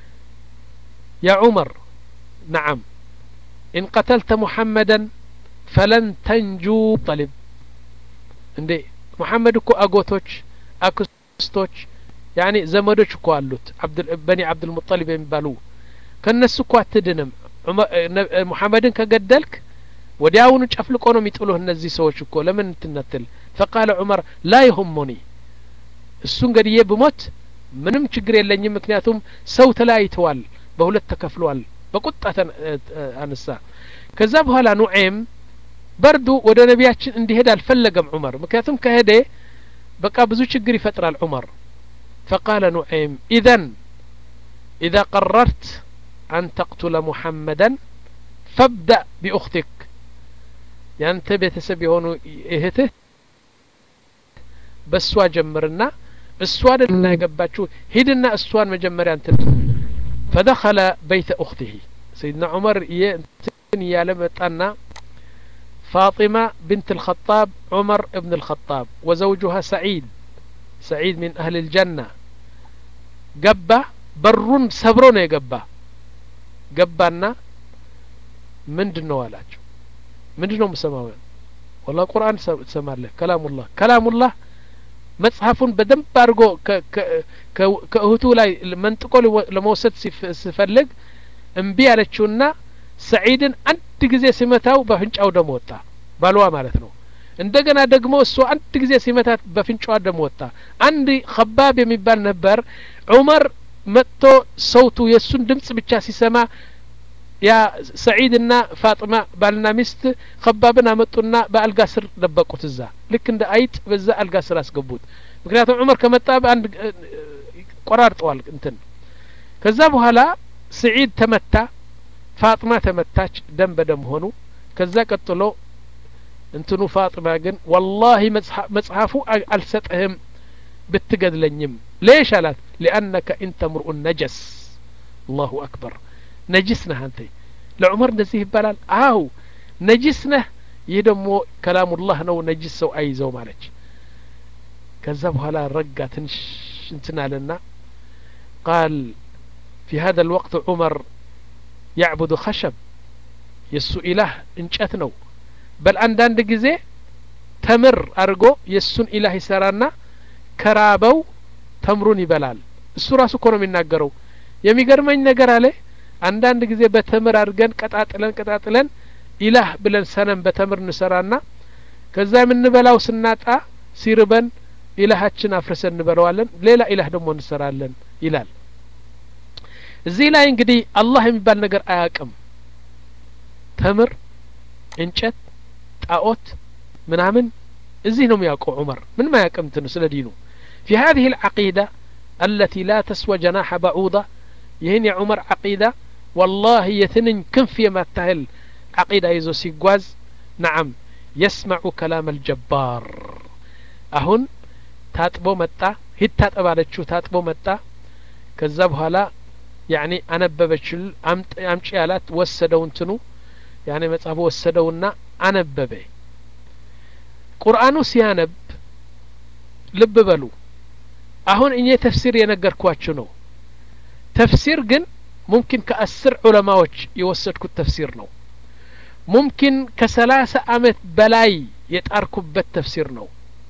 يا عمر نعم إن قتلت محمدا فلن تنجو طلب عندي محمد كو أغوتوش أكستوش يعني زمدوش كو قالوت عبد بني عبد المطلب ينبالو كنسو كو أتدنم محمد كقدلك ودياونو ጨፍልቆ ነው የሚጥሉህ እነዚህ ሰዎች እኮ ለምን ትነተል فقال عمر لا يهمني እሱ እንግዲህ በሞት ምንም ችግር የለኝም ምክንያቱም ሰው ተላይተዋል በሁለት ተከፍሏል በቁጣ አንሳ ከዛ በኋላ ኑዓይም በርዱ ወደ ነብያችን እንዲሄድ አልፈለገም ዑመር ምክንያቱም ከሄደ በቃ ብዙ ችግር ይፈጥራል ዑመር فقال نعيم اذا اذا قررت ان تقتل محمدا فابدأ باختك ያንተ ቤተሰብ የሆኑ እህትህ በሷ ጀምርና እሷ ደና ያገባችሁ ሂድና እሷን መጀመሪያ እንትን فدخل بيت اخته سيدنا عمر ينتن يالمطنا فاطمة بنت الخطاب عمر ابن الخطاب وزوجها سعيد سعيد من اهل الجنة قبا برون سبرون يقبا قبانا من دنوالاج ምንድነው መስማው والله ቁርአን ተሰማለህ كلام الله كلام الله መጽሐፉን በደንብ አድርጎ ከእህቱ ላይ መንጥቆ ለመውሰድ ሲፈልግ እምቢ ያለችውና ሰዒድን አንድ ጊዜ ሲመታው በፍንጫው ደም ወጣ ባልዋ ማለት ነው እንደገና ደግሞ እሱ አንድ ጊዜ ሲመታት በፍንጫው ደም ወጣ አንድ ኸባብ የሚባል ነበር ዑመር መጥቶ ሰውቱ የሱን ድምጽ ብቻ ሲሰማ ያ ሰዒድና ፋጢማ ባልና ሚስት ኸባብን አመጡና በአልጋ ስር ደበቁት እዛ ልክ እንደ አይጥ በዛ አልጋ ስር አስገቡት ምክንያቱም ዑመር ከመጣ በአንድ ቆራርጠዋል እንትን ከዛ በኋላ ሰዒድ ተመታ ፋጢማ ተመታች ደም በደም ሆኑ ከዛ ቀጥሎ እንትኑ ፋጢማ ግን والله መጽሐፉ አልሰጠህም ብትገድለኝም ليش አላት لانك انت مرء نجس الله اكبر نجسنا انت لعمر نزيه ይባላል አው نجسنا ይህ ደግሞ كلام الله ነው نجس ሰው አይዘው ማለት ከዛ በኋላ ረጋ ትንሽ እንትናልና قال في هذا الوقت عمر يعبد خشب የሱ ኢላህ እንጨት ነው በል አንዳንድ ጊዜ ተምር አርጎ የሱን ኢላህ ይሰራና ከራበው ተምሩን ይበላል እሱ ራሱ እኮ ነው የሚናገረው የሚገርመኝ ነገር አለ አንዳንድ ጊዜ በተምር አርገን ቀጣጥለን ቀጣጥለን ኢላህ ብለን ሰነም በተምር እንሰራና ከዛ ምን በላው ስናጣ ሲርበን ኢላሃችን አፍርሰን እንበለዋለን ሌላ ኢላህ ደግሞ እንሰራለን ይላል እዚህ ላይ እንግዲህ አላህ የሚባል ነገር አያውቅም ተምር እንጨት ጣዖት ምናምን ازينهم ياقو عمر من ما يقمتن سلا دينو في هذه العقيدة التي لا تسوى جناح بعوضة يهني عمر عقيدة والله يثنن كنف يما تهل عقيدة يزو سيقواز نعم يسمع كلام الجبار أهون تاتبو متى هيت تاتبو على تاتبو متى كذبها لا يعني أنا ببشل أمت أمشي آلات وسدوا انتنو يعني متصابو وسدونا أنا ببي قرآنو سيانب لب بلو أهون إني تفسير ينقر كواتشنو تفسير جن ممكن كأسر علماء يوسدكو التفسير نو ممكن كسلاسة أمت بلاي يتأركب بالتفسير نو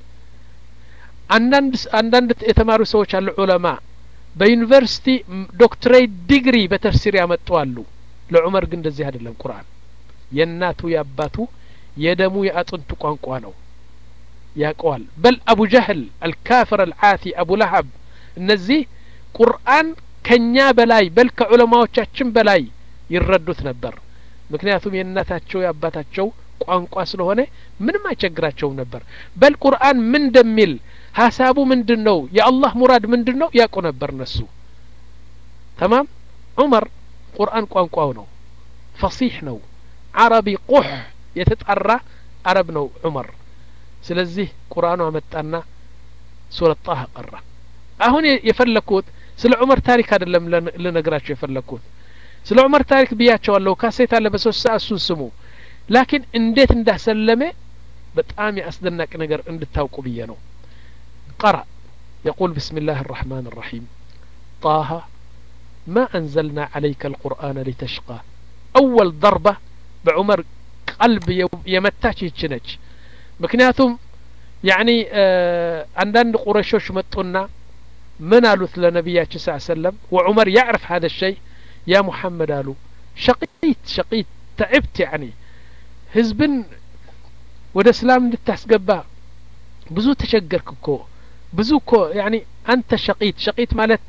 عندن عندن يتمارو سوش على العلماء بيونيفرسيتي دكتوريت ديجري بتفسير يامطوالو لعمر جن دزي هذا القرآن يناتو ياباتو يدمو يأطنتو قانقوا نو يقول بل أبو جهل الكافر العاثي أبو لهب النزي قرآن كنيا بلاي بل كعلماء وشاشم بلاي يردوت نبر مكنياتهم يناتاتشو ياباتاتشو قانقوا ስለሆነ ምንም አይቸግራቸው ነበር በል ቁርአን ምን እንደሚል ሐሳቡ ምንድነው የአላህ ሙራድ ምንድነው ያቆ ነበር ነሱ تمام عمر ቁርአን ቋንቋው ነው فصيح ነው عربي قح يتطرى عرب ነው عمر ስለዚህ ቁርአኑ አመጣና ሱረ ጣህ ቀራ አሁን የፈለኩት ስለ ዑመር ታሪክ አይደለም ለነግራችሁ የፈለኩት ስለ ዑመር ታሪክ ቢያቸዋለሁ ካሴት አለ በሶስት ሰዓት እሱን ስሙ لكن እንዴት እንዳሰለመ በጣም ያስደነቅ ነገር እንድታውቁ ብዬ ነው قرأ يقول بسم الله الرحمن الرحيم طه ما أنزلنا عليك القرآن لتشقى أول ضربة بعمر قلب يمتاش يتشنج مكنياتهم يعني آه عندنا قريشوش متقنا من قالوا لنبياتش صلى الله عليه وسلم وعمر يعرف هذا الشيء يا محمد قالوا شقيت شقيت تعبت يعني ህዝብን ወደ እስላም እንድታስገባ ብዙ ተቸገርክ እኮ ብዙ እኮ يعني አንተ ሸቂት ሸቂት ማለት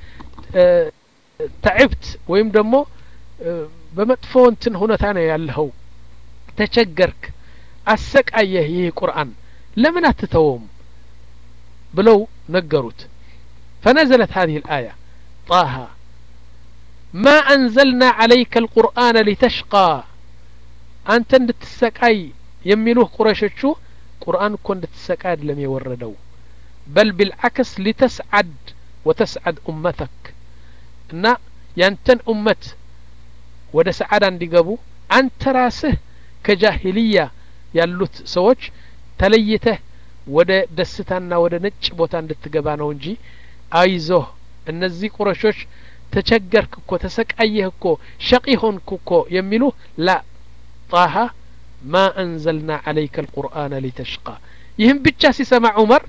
تعبت ወይም ደግሞ በመጥፎ እንትን ሁኔታ ነው ያለው ተቸገርክ አሰቃየህ ይህ ቁርአን ለምን አትተውም ብለው ነገሩት فنزلت هذه الآية طه ما أنزلنا عليك القرآن لتشقى أنت እንድትሰቃይ የሚሉህ ቁረይሾቹ ቁርአን እኮ እንድትሰቃይ አይደለም የወረደው بل بالعكس لتسعد وتسعد أمتك እና ያንተን ኡመት ወደ ሰዓዳ እንዲገቡ አንተ ራስህ ከጃሂልያ ያሉት ሰዎች ተለይተህ ወደ ደስታና ወደ ነጭ ቦታ እንድትገባ ነው እንጂ አይዞህ እነዚህ ቁረይሾች ተቸገርክ እኮ ተሰቃየህ እኮ ሸቂ ሆንክ እኮ የሚሉ ላ طه ما أنزلنا عليك القرآن لتشقى يهم بيتشا سيسمع عمر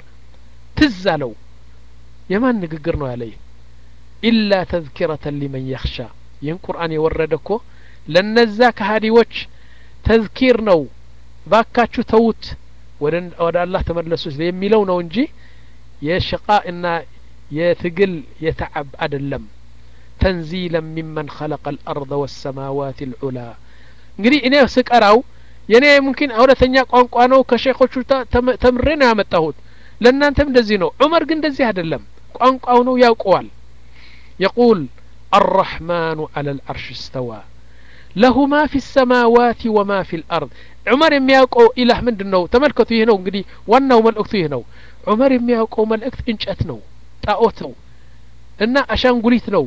تزالو يمان نققرنو عليه إلا تذكرة لمن يخشى يهم قرآن يوردكو لنزاك هادي وجه تذكير نو باكاتشو توت ودن ودى الله تمرلسوس يميلو نو انجي يشقاء إنا يثقل يتعب أدلم تنزيلا ممن خلق الأرض والسماوات العلا እንግዲህ እኔ ስቀራው የኔ ممكن አውረተኛ ቋንቋ ነው ከሼኾቹ ተምሬ ነው ያመጣሁት ለእናንተም እንደዚህ ነው ዑመር ግን እንደዚህ አይደለም ቋንቋው ነው ያውቀዋል يقول الرحمن على العرش استوى له ما في السماوات وما في الأرض عمر የሚያውቀው ኢላህ ምንድነው ተመልከቱ ይሄ ነው እንግዲህ ዋናው መልእክቱ ይሄ ነው ዑመር የሚያውቀው መልእክት እንጨት ነው ጣዖት ነው እና አሻንጉሊት ነው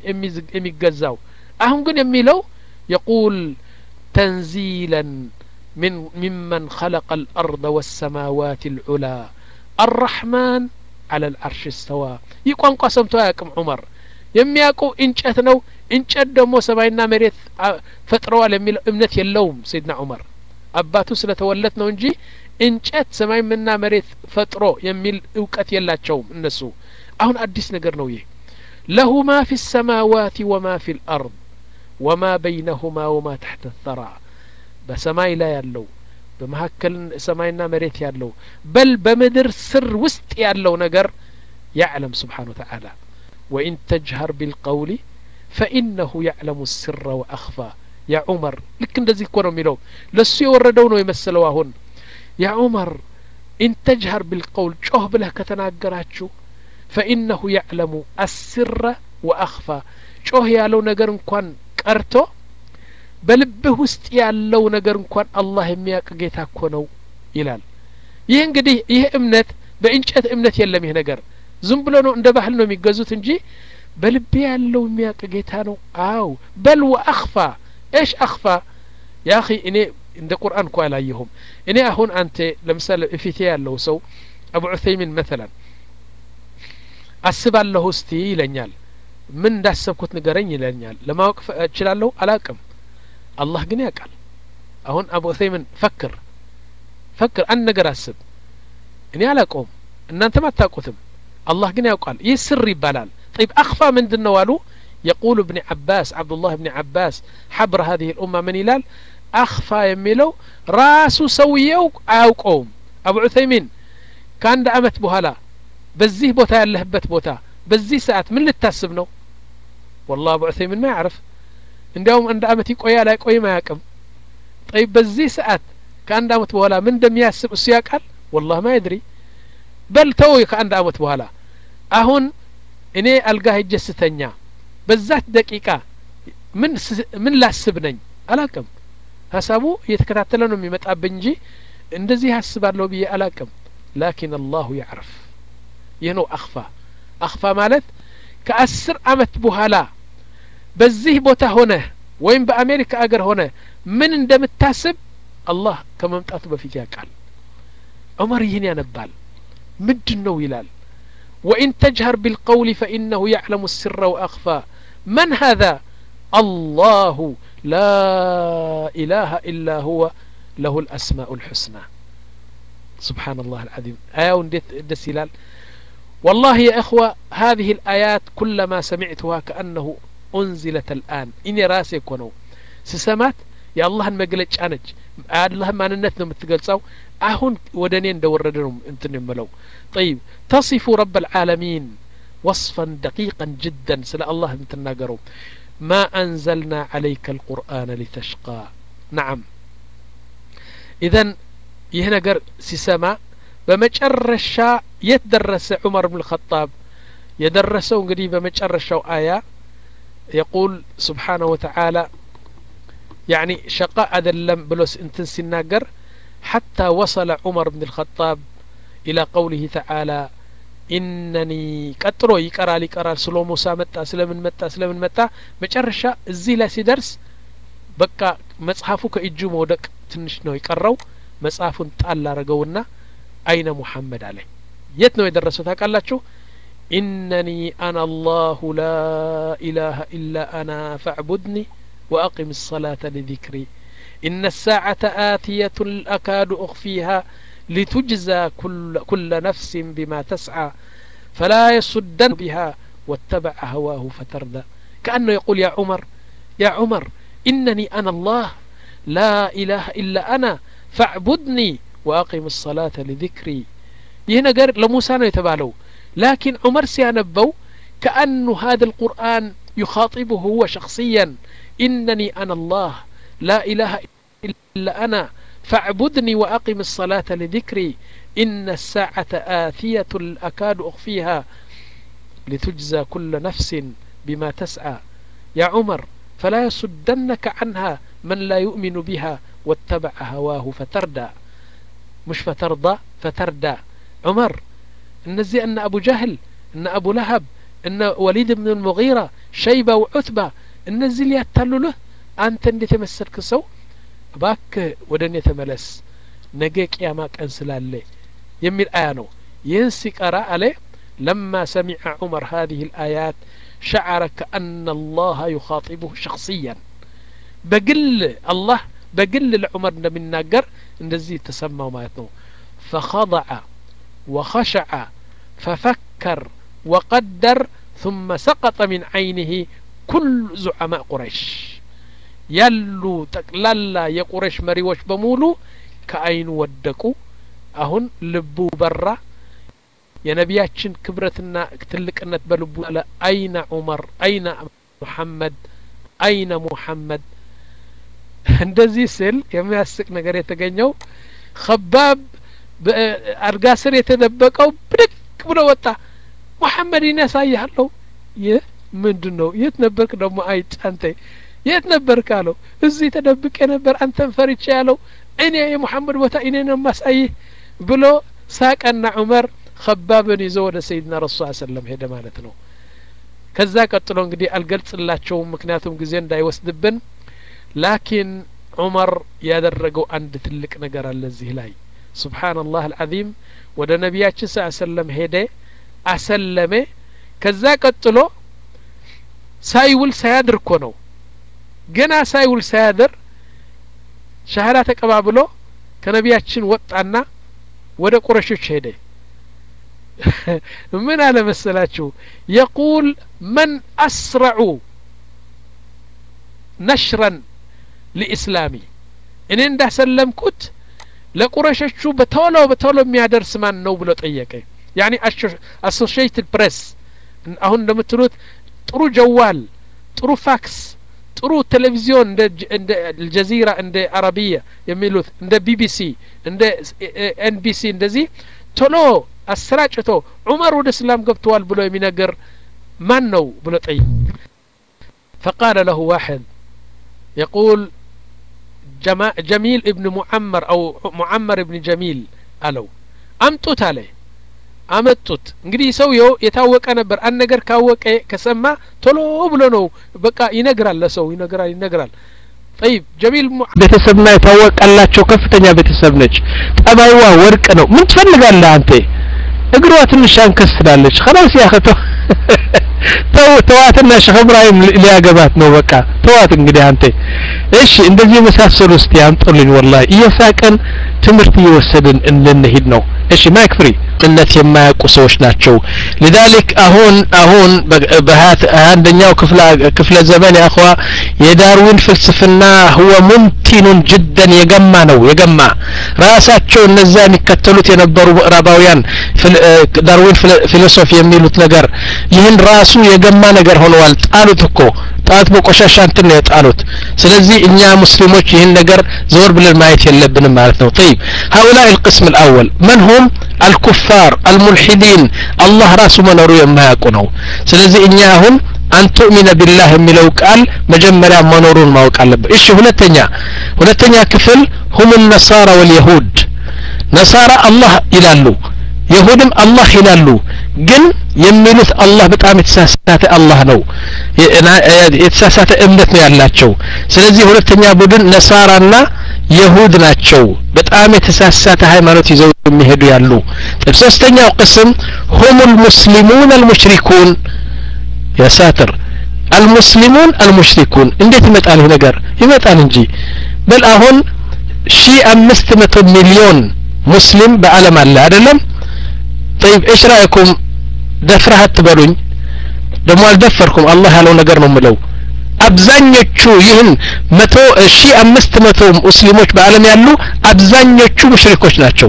የሚገዛው አሁን ግን የሚለው يقول تنزيلا من ممن خلق الأرض والسماوات العلا الرحمن على العرش استوى يقوم قسمتو ياكم عمر يمياقو انچت نو انچت دمو سماينا مريت فطروا لميل امنت يلوم سيدنا عمر اباتو ስለተወለት ነው እንጂ እንጨት ሰማይ ምንና መሬት ፈጥሮ የሚል እውቀት የላቸውም እነሱ አሁን አዲስ ነገር ነው ይሄ له ما في السماوات وما في الأرض وما بينهما وما تحت الثرى بسماي لا يالو بمهكل سماينا مريت يالو بل بمدر سر وسط يالو نجر يعلم سبحانه وتعالى وإن تجهر بالقول فإنه يعلم السر وأخفى يا عمر لكن دزي كونو ميلو لسو يوردونو يمسلوا هون يا عمر إن تجهر بالقول ጮህ ብለህ ከተናገራችሁ فإنه يعلم السر وأخفى ጮህ ያለው ነገር እንኳን ቀርቶ በልብህ ውስጥ ያለው ነገር እንኳን አላህ የሚያውቅ ጌታ እኮ ነው ይላል። ይህ እንግዲህ ይህ እምነት በእንጨት እምነት የለም። ይህ ነገር ዝም ብሎ ነው እንደ ባህል ነው የሚገዙት እንጂ በልብ ያለው የሚያውቅ ጌታ ነው። አው በል وأخفى ايش أخفى يا أخي እኔ እንደ ቁርአን እኮ አላየሁም። እኔ አሁን አንተ ለምሳሌ እፊቴ ያለው ሰው አቡ ዑሰይሚን مثلا አስባለሁ እስቲ ይለኛል። ምን እንዳሰብኩት ንገረኝ ይለኛል። ለማወቅ እችላለሁ አላቅም። አላህ ግን ያውቃል። አሁን አቡ ዑሰይሚን ፈክር ፈክር አንድ ነገር አስብ። እኔ አላውቀውም እናንተም አታውቁትም። አላህ ግን ያውቃል። ይህ ስር ይባላል። طيب أخفى من دنوالو يقول ابن عباس عبد الله بن عباس حبر هذه الأمة من إلال أخفى يميلو راسو سويو أوقوم. أبو عثيمين كان دا أمت بوهلا بزيه بوتا يلهبت بوتا بزيه ساعت من اللي تتاسبنو والله أبو عثيمين ما يعرف عندهم عند أمت يقويا لا يقوي ما يقم. طيب بزيه ساعت كان دا أمت بوهلا من دم ياسب السياق قال والله ما يدري بل توي كان دا أمت بوهلا أهون እኔ አልጋ ሄጄ ስተኛ በዛት ደቂቃ ምን ምን ላስብ ነኝ አላቅም። ሐሳቡ እየተከታተለ ነው የሚመጣብኝ እንጂ እንደዚህ ያስባለሁ ብዬ አላቅም። ላኪን አላሁ يعرف ይህ ነው አኽፋ። አኽፋ ማለት ከአስር አመት በኋላ በዚህ ቦታ ሆነ ወይም በአሜሪካ አገር ሆነ ምን እንደምታስብ አላህ ከመምጣቱ በፊት ያውቃል። ዑመር ይህን ያነባል። ምንድነው ይላል وإن تجهر بالقول فإنه يعلم السر وأخفى. من هذا؟ الله لا إله إلا هو له الأسماء الحسنى. سبحان الله العظيم. آية دسيلال والله يا إخوة هذه الآيات كلما سمعتها كأنه أنزلت الآن إني راسي كونو سسمات يا الله المقلج أنج الله ما ننتنا متقلصاو أهون ودنين دوردنهم انتن ملو. طيب تصف رب العالمين وصفا دقيقا جدا سلا الله انتناقروا ما أنزلنا عليك القرآن لتشقى. نعم إذن يهنقر سسما بمجرشا يتدرس عمر بن الخطاب يدرسون قريبا بمجرشا آية يقول سبحانه وتعالى يعني شقاء أدلم بلوس انتنسي الناقر حتى وصل عمر بن الخطاب إلى قوله تعالى إنني كترو يقرأ لي قرأ سلو موسى متى سلمن متى سلمن متى مجرشا الزيلة سيدرس بقى مصحفو كإجو مودك تنش نو يقرأو مصحفو تعالى رقونا أين محمد عليه يتنو يدرسو تاكالاتشو إنني أنا الله لا إله إلا أنا فاعبدني وأقم الصلاة لذكري إن الساعة آتية أكاد أخفيها لتجزى كل, كل نفس بما تسعى فلا يصدن بها واتبع هواه فتردى. كأنه يقول يا عمر يا عمر إنني أنا الله لا إله إلا أنا فاعبدني وأقم الصلاة لذكري. يهنا قال لموسى يتبالو لكن عمر سينبو كأنه هذا القرآن يخاطبه هو شخصيا إنني أنا الله لا إله إلا أنا فاعبدني وأقم الصلاة لذكري إن الساعة آتية أكاد أخفيها لتجزى كل نفس بما تسعى يا عمر فلا يصدنك عنها من لا يؤمن بها واتبع هواه فتردى مش فترضى فتردى. عمر النزي أن أبو جهل أن أبو لهب أن وليد بن المغيرة شيبة وعتبة النزي اللي يتلو له أنت اللي تمسلك سو باك ودن يتملس نجيك يا ماك أنسلال لي يميل آيانو ينسك أراء عليه لما سمع عمر هذه الآيات شعر كأن الله يخاطبه شخصيا بقل الله بقل العمر من ناقر نزي تسمى وما يتنو فخضع وخشع ففكر وقدر ثم سقط من عينه كل زعماء قريش ያሉ ጠቅላላ የቁረሽ መሪዎች በሙሉ ከአይኑ ወደቁ። አሁን ልቡ በራ። የነቢያችን ክብረትና ትልቅነት በልቡ አለ አይነ ዑመር አይነ ሙሐመድ አይነ ሙሐመድ። እንደዚህ ስል የሚያስቅ ነገር የተገኘው ኸባብ በአልጋ ስር የተደበቀው ብድቅ ብሎ ወጣ መሐመድ ይነሳያለው የ ምንድነው የት ነበርክ ደግሞ አይጥ አንተ የት ነበርክ አለው እዚህ ተደብቄ ነበር አንተን ፈርቼ ያለው እኔ የመሐመድ ቦታ እኔ ነው ማሳይ ብሎ ሳቀና ዑመር خبابን ይዞ ወደ ሰይድና ረሱል ሰለላሁ ዐለይሂ ወሰለም ሄደ ማለት ነው ከዛ ቀጥሎ እንግዲህ አልገልጽላቸው ምክንያቱም ጊዜ እንዳይወስድብን ላኪን ዑመር ያደረገው አንድ ትልቅ ነገር አለ እዚህ ላይ ሱብሃንአላህ አልዓዚም ወደ ነብያችን ሰለላሁ ዐለይሂ ወሰለም ሄደ አሰለመ ከዛ ቀጥሎ ሳይውል ሳያድር እኮ ነው ገና ሳይውል ሳያድር ሻሃዳ ተቀባብሎ ከነብያችን ወጣና ወደ ቁረሾች ሄደ من على مسألة يقول من أسرع نشرا لإسلامي إن عنده سلم كت لقريش شو بتولو بتولو ميادر سمان نو بلو طيقه يعني Associated Press أهون لما تروت ترو جوال ترو فاكس ترو تلفزيون عند الجزيرة عند عربية يميلوث عند بي بي سي عند إن بي سي عند زي تولو أسرعته عمر ود الإسلام قبطوال بلو يمينقر من نو بلو طيب فقال له واحد يقول جميل ابن معمر أو معمر ابن جميل قالوا أمتوت عليه أمتوت እንግዲህ ሰውየው የታወቀ ነበር አንድ ነገር ካወቀ ከሰማ ቶሎ ብሎ ነው በቃ ይነግራል ለሰው ይነግራል ይነግራል طيب جميل ቤተሰብና የታወቀላቸው ከፍተኛ ቤተሰብ ነች ጠባይዋ ወርቅ ነው ምን ትፈልጋለህ አንተ እግሯ ትንሽ አንከስላለች خلاص ያኸቶ ተው ተዋትና ሸህ ኢብራሂም ሊያገባት ነው በቃ ተዋት እንግዲህ አንተ እሺ እንደዚህ መሳሰሉ እስቲ አንጦልኝ ወላሂ እየሳቀን ትምርት እየወሰድን እንነሂድ ነው እሺ ማይክ ፍሪ እነት የማያውቁ ሰዎች ናቸው لذلك አሁን አሁን በሃት አንደኛው ክፍለ ክፍለ ዘመን ያخوا የዳርዊን ፍልስፍና هو ممتن جدا የገማ ነው የገማ ራሳቸው እነዛ የሚከተሉት የነበሩ ምዕራባውያን ዳርዊን ፊሎሶፊ የሚሉት ነገር ይህን ራሱ የገማ ነገር ሆነዋል ጣሉት እኮ ጣት በቆሻሻ እንትን ነው የጣሉት ስለዚህ እኛ ሙስሊሞች ይህን ነገር ዞር ብለን ማየት የለብንም ማለት ነው طيب هؤلاء القسم الأول من هم الكفار الملحدين الله راسه منورو የማያውቁ ነው ስለዚህ እኛ አሁን أن تؤمن بالله የሚለው ቃል መጀመሪያ መኖሩን ማወቅ አለበት እሺ ሁለተኛ ሁለተኛ ክፍል هم النصارى واليهود نصارى الله ይላሉ ይሁድም አላህ ይላሉ ግን የሚሉት አላህ በጣም የተሳሳተ አላህ ነው የተሳሳተ እምነት ነው ያላቸው ስለዚህ ሁለተኛ ቡድን ነሳራና ይሁድ ናቸው በጣም የተሳሳተ ሃይማኖት ይዘው የሚሄዱ ያሉ ሶስተኛው ቅስም هم المسلمون المشركون يا ساتر المسلمون المشركون እንዴት ይመጣል ይሄ ነገር ይመጣል እንጂ በል አሁን ሺህ አምስት መቶ ሚሊዮን ሙስሊም በአለም አለ አይደለም طيب ايش رايكم دفرها تبلون ደሞ አልደፈርኩም አላህ ያለው ነገር ነው ምለው አብዛኞቹ ይህን መቶ ሺህ አምስት መቶ ሙስሊሞች በአለም ያሉ አብዛኞቹ ሙሽሪኮች ናቸው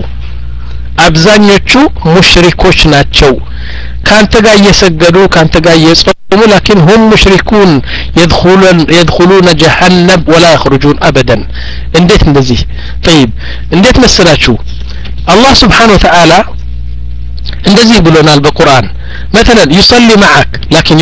አብዛኞቹ ሙሽሪኮች ናቸው ካንተ ጋር እየሰገዱ ካንተ ጋር እየጾሙ لكن هم مشركون يدخلون يدخلون جهنم ولا يخرجون ابدا እንዴት እንደዚህ طيب እንዴት መስላችሁ الله سبحانه وتعالى እንደዚህ ብሎናል በቁርአን مثلا يصلي معك لكن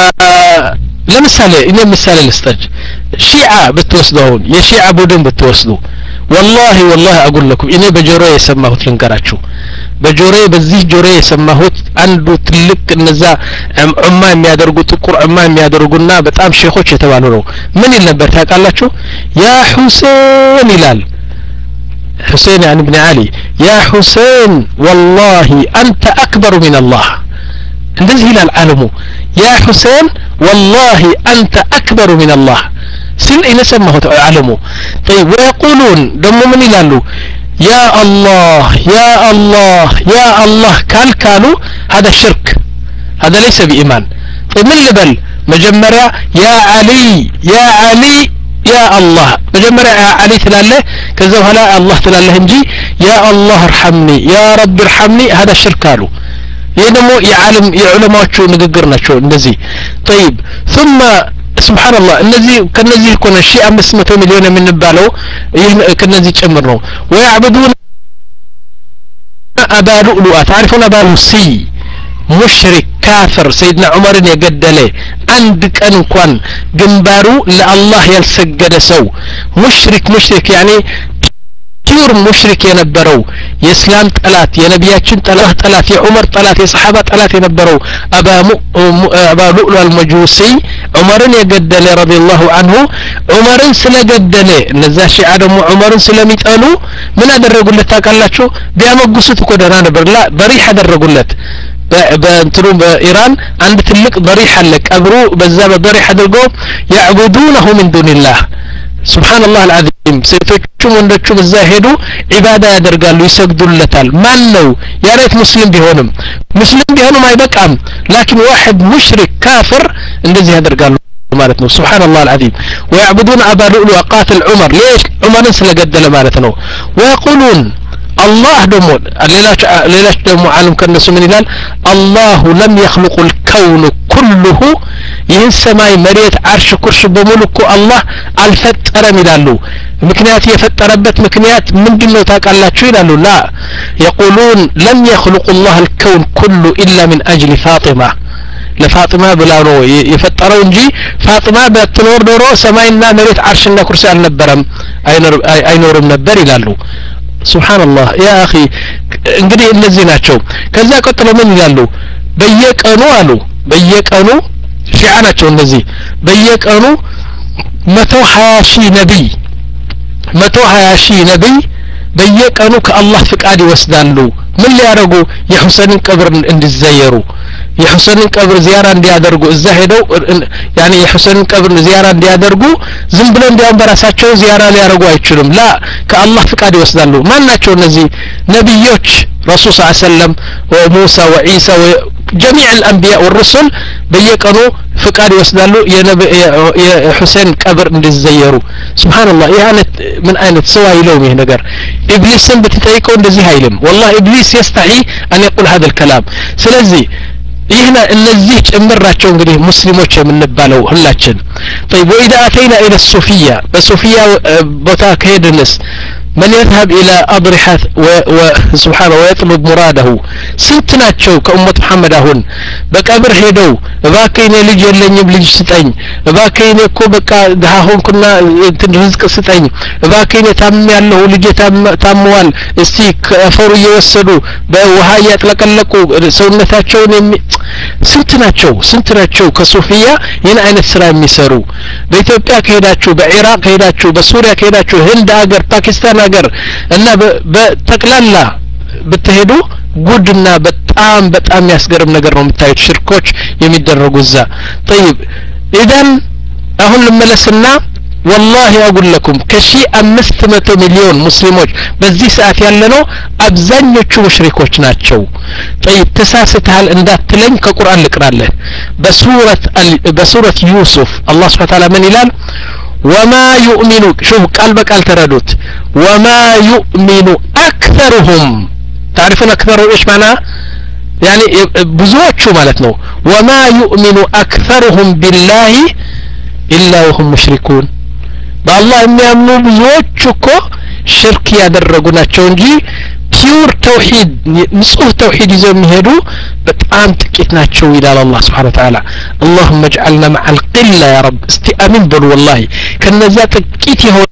ለምሳሌ እኔ ምሳሌ ልስጠጅ ሺዓ ብትወስዱን የሺዓ ቡድን ብትወስዱ والله والله اقول لكم እኔ በጆሮ የሰማሁት ልንገራችሁ በጆሮ በዚህ ጆሮ የሰማሁት አንዱ ትልቅ እነዛ ዑማ የሚያደርጉ ጥቁር ዑማ የሚያደርጉና በጣም ሼኾች የተባሉ ነው ምን ይል ነበር ታውቃላችሁ ያ ሁሴን ይላል حسين يعني ابن علي يا حسين والله أنت أكبر من الله እንደዚህ ይላል ዓለሙ يا حسين والله أنت أكبر من الله سل إلى سمه ዓለሙ طيب ويقولون دم من ይላሉ يا الله يا الله يا الله قال قالوا هذا شرك هذا ليس بإيمان طيب من لبل مجمرة يا علي يا علي يا الله مجمرة يا علي تلاله كذا هلا الله تلاله እንጂ يا الله ارحمني يا رب ارحمني هذا شرك قالوا يدمو يعلم የዑለማዎቹ ንግግር ናቸው እንደዚህ طيب ثم سبحان الله እነዚህ ከነዚህ يكون شيء አምስት መቶ ሚሊዮን የምንባለው ይህ ከነዚህ ጨምር ነው ويعبدون أبا لؤلؤة تعرفون أبا لؤلؤ مشرك كافر سيدنا عمر يقدله عندك أنكوان جنبارو لله يلسجد سو مشرك مشرك يعني ፒውር ሙሽሪክ የነበረው የእስላም ጠላት የነቢያችን ጠላት ጠላት የዑመር ጠላት የሰሃባ ጠላት የነበረው አባ አባ ሉዕሉ አልመጁሲ ዑመርን የገደለ ረዲየላሁ ዐንሁ ዑመርን ስለገደለ እነዛ ሺዓ ደግሞ ዑመርን ስለሚጠሉ ምን አደረጉለት ታውቃላችሁ ቢያመጉሱት እኮ ደህና ነበር ላ በሪህ አደረጉለት በእንትሩ በኢራን አንድ ትልቅ በሪህ አለ ቀብሩ በዛ በበሪህ አድርገው ያዕቡዱነሁ ሚን ዱንላህ ሱብሃንአላህ አልዓዚም ሴቶቹም ወንዶቹም እዛ ሄዱ ኢባዳ ያደርጋሉ ይሰግዱለታል ማን ነው ያሬት ሙስሊም ቢሆንም ሙስሊም ቢሆንም አይበቃም ላኪን واحد ሙሽሪክ ካፍር እንደዚህ ያደርጋሉ ማለት ነው ሱብሃንአላህ አልዓዚም ويعبدون ابا لؤلؤ قاتل عمر ليش عمرን ስለገደለ ማለት ነው ويقولون الله دمو ليلاش ليلاش دمو عالم كنسو من يلال الله لم يخلق الكون كله ይህን ሰማይ መሬት አርሽ ኩርሽ በሙሉ እኮ አላህ አልፈጠረም ይላሉ ምክንያት የፈጠረበት ምክንያት ምንድነው ታውቃላችሁ ይላሉ ላ يقولون لم يخلق الله الكون كله الا من اجل فاطمه ለፋጢማ ብላ ነው የፈጠረው እንጂ ፋጢማ በትኖር ኖሮ ሰማይና መሬት አርሽና ኩርሲ አልነበረም አይኖርም ነበር ይላሉ ሱብሃንአላህ ያ አኺ እንግዲህ እነዚህ ናቸው ከዛ ቀጥሎ ምን ይላሉ በየቀኑ አሉ በየቀኑ ሺዓ ናቸው እነዚህ በየቀኑ መቶ ሀያ ሺህ ነብይ መቶ ሀያ ሺህ ነብይ በየቀኑ ከአላህ ፍቃድ ይወስዳሉ ምን ሊያደርጉ የሁሰንን ቀብር እንዲዘየሩ የሁሰንን ቀብር ዚያራ እንዲያደርጉ እዛ ሄደው ያኒ የሁሰንን ቀብር ዚያራ እንዲያደርጉ ዝም ብለው እንዲያም በራሳቸው ዚያራ ሊያደርጉ አይችሉም ላ ከአላህ ፍቃድ ይወስዳሉ ማን ናቸው እነዚህ ነብዮች ረሱል ሰለላሁ ዐለይሂ ወሰለም ወሙሳ ወኢሳ وجميع الانبياء والرسل በየቀኑ ፍቃድ ይወስዳሉ የሁሰን ቀብር እንዲዘየሩ ሱብሃንአላህ ያኔ ምን አይነት ሰው አይለውም ይሄ ነገር ኢብሊስን በተጠይቀው እንደዚህ አይልም والله ኢብሊስ يستحي ان يقول هذا الكلام ስለዚህ ይህና እነዚህ ጭምራቸው እንግዲህ ሙስሊሞች የምንባለው ሁላችን طيب واذا اتينا الى الصوفيه በሶፊያ ቦታ ከሄድንስ من يذهب الى اضرحه وسبحانه ويطلب مراده سنتناچو كأمة محمد አሁን በቀብር ሄደው እባከኝ ልጅ የለኝም ልጅ ስጠኝ እባከኝ እኮ በቃ ደሃ ሆንኩና እንትን ርዝቅ ስጠኝ እባከኝ ታም ያለው ልጅ ታሟል እስቲ ከፈሩ እየወሰዱ በውሃ ያጥለቀለቁ ሰውነታቸውን ስንትናቸው ስንትናቸው ከሶፊያ ይህን አይነት ስራ የሚሰሩ በኢትዮጵያ ከሄዳችሁ በኢራቅ ከሄዳችሁ በሱሪያ ከሄዳችሁ ህንድ ሀገር ፓኪስታን ሀገር እና በተቅላላ ብትሄዱ ጉድና በጣም በጣም ያስገርም ነገር ነው የምታዩት ሽርኮች የሚደረጉ እዛ طيب اذا አሁን ልመለስና والله اقول لكم ከሺ አምስት መቶ ሚሊዮን ሙስሊሞች በዚህ ሰዓት ያለነው አብዛኞቹ ሙሽሪኮች ናቸው طيب ተሳስተሃል እንዳትለኝ ከቁርአን ልቅራለህ በሱረት በሱረት ዩሱፍ አላህ Subhanahu Wa Ta'ala ምን ይላል وما يؤمن شوف قال بقال تردوت وما يؤمن اكثرهم تعرفون اكثرهم ايش معناه يعني ብዙዎቹ ማለት ነው وما يؤمن اكثرهم بالله الا وهم مشركون بالله የሚያምኑ ብዙዎቹ እኮ ሽርክ ያደረጉ ናቸው እንጂ ፒውር ተውሂድ ንጹህ ተውሂድ ይዘው የሚሄዱ በጣም ጥቂት ናቸው ይላል አላህ Subhanahu Wa Ta'ala اللهم اجعلنا مع القله يا رب استئمن بل والله ከነዛ ጥቂት የሆኑ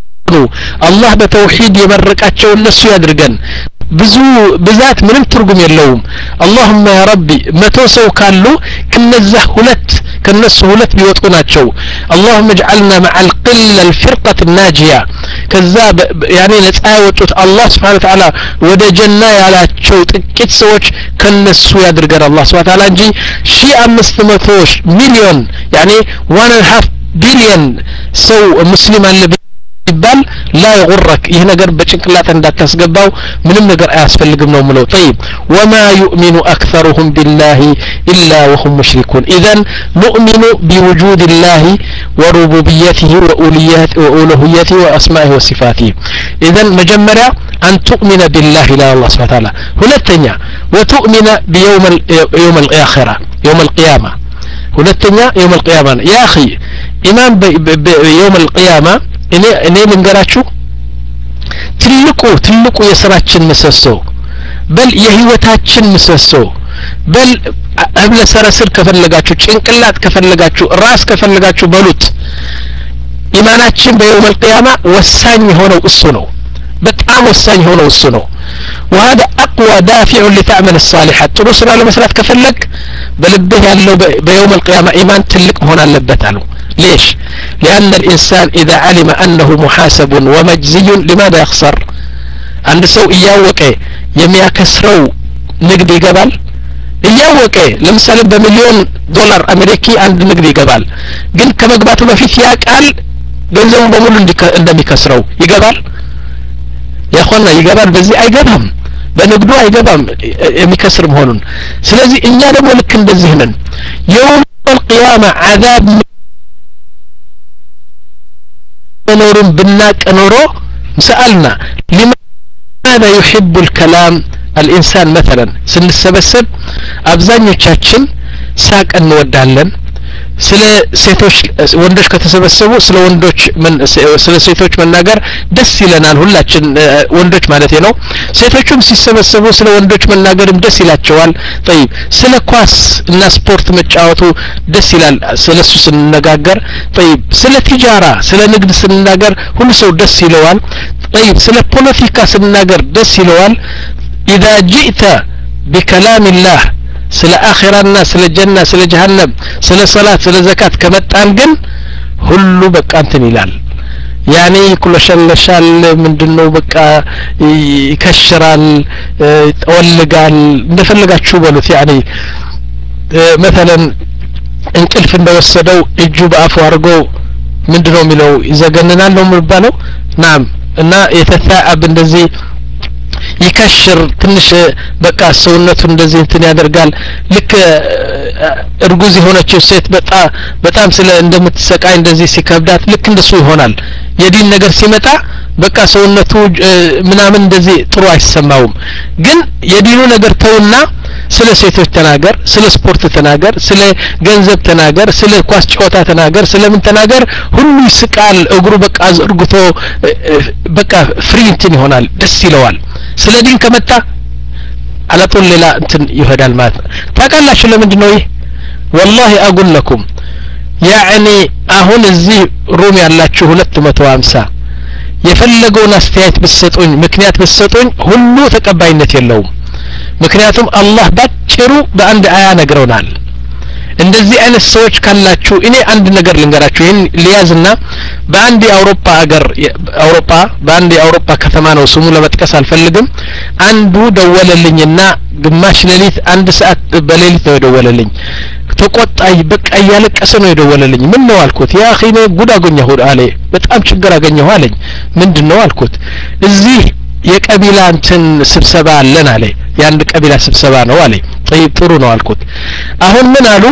አላህ በተውሂድ የመረቃቸው እነሱ ያድርገን ብዙ ብዛት ምንም ትርጉም የለውም اللهم يا ربي መቶ ሰው ካሉ ከነዛ ሁለት ከነሱ ሁለት ቢወጡ ናቸው اللهم اجعلنا مع القله الفرقه الناجيه ከዛ ያኔ ነፃ ያወጡት አላህ Subhanahu Wa Ta'ala ወደ ጀና ያላቸው ጥቂት ሰዎች ከነሱ ያድርገን አላህ Subhanahu Wa Ta'ala እንጂ ሺህ አምስት መቶ ሚሊዮን ያኔ one and a half billion ሰው ሙስሊም አለ ይባል لا يغرك ይሄ ነገር በጭንቅላት እንዳታስገባው ምንም ነገር አያስፈልግም ነው ምለው طيب وما يؤمن اكثرهم بالله الا وهم مشركون اذا نؤمن بوجود الله وربوبيته وألوهيته واسمائه وصفاته اذا مجمرا ان تؤمن بالله لا الله سبحانه وتعالى ሁለተኛ وتؤمن بيوم يوم الاخره يوم القيامه ሁለተኛ يوم القيامه يا اخي ايمان بيوم القيامه እኔ እኔ ልንገራችሁ ትልቁ ትልቁ የሥራችን ምሰሶ በል የህይወታችን ምሰሶ በል አብለ ሰረስር ከፈለጋችሁ ጭንቅላት ከፈለጋችሁ ራስ ከፈለጋችሁ በሉት ኢማናችን በየውም القيامة ወሳኝ ሆነው እሱ ነው በጣም ወሳኝ ሆነው እሱ ነው وهذا اقوى دافع لتعمل الصالحات ጥሩ ስራ ለመስራት ከፈለክ በልብህ ያለው በየውም القيامة ኢማን ትልቅ መሆን አለበት አሉ ليش لأن الإنسان إذا علم أنه محاسب ومجزي لماذا يخسر عند سو እያወቀ የሚያከስረው ንግድ ይገባል እያወቀ ለምሳሌ በሚሊዮን ዶላር አሜሪካ አንድ ንግድ ይገባል ግን ከመግባቱ በፊት ያቃል ገንዘቡን በሙሉ እንደሚከስረው ይገባል ያኾና ይገባል በዚህ አይገባም በንግዱ አይገባም የሚከስር መሆኑን ስለዚህ እኛ ደግሞ ልክ እንደዚህ ነን يوم القيامة عذاب نورن بناك نورو سألنا لماذا يحب الكلام الإنسان مثلا سنسبسب أبزانيوቻችን ሳቅ እንወዳለን ስለ ሴቶች ወንዶች ከተሰበሰቡ ስለ ወንዶች ስለ ሴቶች መናገር ደስ ይለናል ሁላችን ወንዶች ማለት ነው ሴቶችም ሲሰበሰቡ ስለ ወንዶች መናገርም ደስ ይላቸዋል طيب ስለ ኳስ እና ስፖርት መጫወቱ ደስ ይላል ስለሱ ስንነጋገር طيب ስለ ትጃራ ስለ ንግድ ስንናገር ሁሉ ሰው ደስ ይለዋል طيب ስለ ፖለቲካ ስንናገር ደስ ይለዋል إذا جئت بكلام الله ስለ አኺራና ስለ ጀና ስለ ጀሃነም ስለ ሶላት ስለ ዘካት ከመጣን ግን ሁሉ በቃ እንትን ይላል ያኔ ኩለሸለሻል ምንድነው በቃ ይከሽራል ይወልጋል እንደፈለጋችሁ በሉት ያኔ مثلا እንቅልፍ እንደወሰደው እጁ በአፉ አርጎ ምንድነው የሚለው ይዘገንናል ነው የሚባለው ናም እና የተታአብ እንደዚህ ይከሽር ትንሽ በቃ ሰውነቱ እንደዚህ እንትን ያደርጋል ልክ እርጉዝ የሆነችው ሴት በጣም በጣም ስለ እንደምትሰቃይ እንደዚህ ሲከብዳት ልክ እንደሱ ይሆናል የዲን ነገር ሲመጣ በቃ ሰውነቱ ምናምን እንደዚህ ጥሩ አይሰማውም ግን የዲኑ ነገር ተውና ስለ ሴቶች ተናገር ስለ ስፖርት ተናገር ስለ ገንዘብ ተናገር ስለ ኳስ ጨዋታ ተናገር ስለ ምን ተናገር ሁሉ ይስቃል እግሩ በቃ አዝርግቶ በቃ ፍሪ እንትን ይሆናል ደስ ይለዋል ስለ ዲን ከመጣ على طول لا እንትን ይሄዳል ማለት ታውቃላችሁ ለምንድነው ይሄ والله اقول لكم يعني አሁን እዚህ ሩም ያላችሁ ሁለት መቶ ሃምሳ የፈለገውን አስተያየት ብትሰጡኝ ምክንያት ብትሰጡኝ ሁሉ ተቀባይነት የለውም ምክንያቱም አላህ ባጭሩ በአንድ አያ ነግሮናል እንደዚህ አይነት ሰዎች ካላችሁ እኔ አንድ ነገር ልንገራችሁ ይሄን ሊያዝና በአንድ የአውሮፓ ሀገር አውሮፓ በአንድ የአውሮፓ ከተማ ነው ስሙ ለመጥቀስ አልፈልግም አንዱ ደወለልኝና ግማሽ ሌሊት አንድ ሰዓት በሌሊት ነው ደወለልኝ ተቆጣይ በቃ ያለቀሰ ነው የደወለልኝ ምን ነው አልኩት ያ اخي ነው ጉድ አገኘሁ አለ በጣም ችግር አገኘሁ አለኝ ምንድነው አልኩት እዚህ የቀቢላ እንትን ስብሰባ አለን አለ ያንድ ቀቢላ ስብሰባ ነው አለ طيب ጥሩ ነው አልኩት አሁን ምን አሉ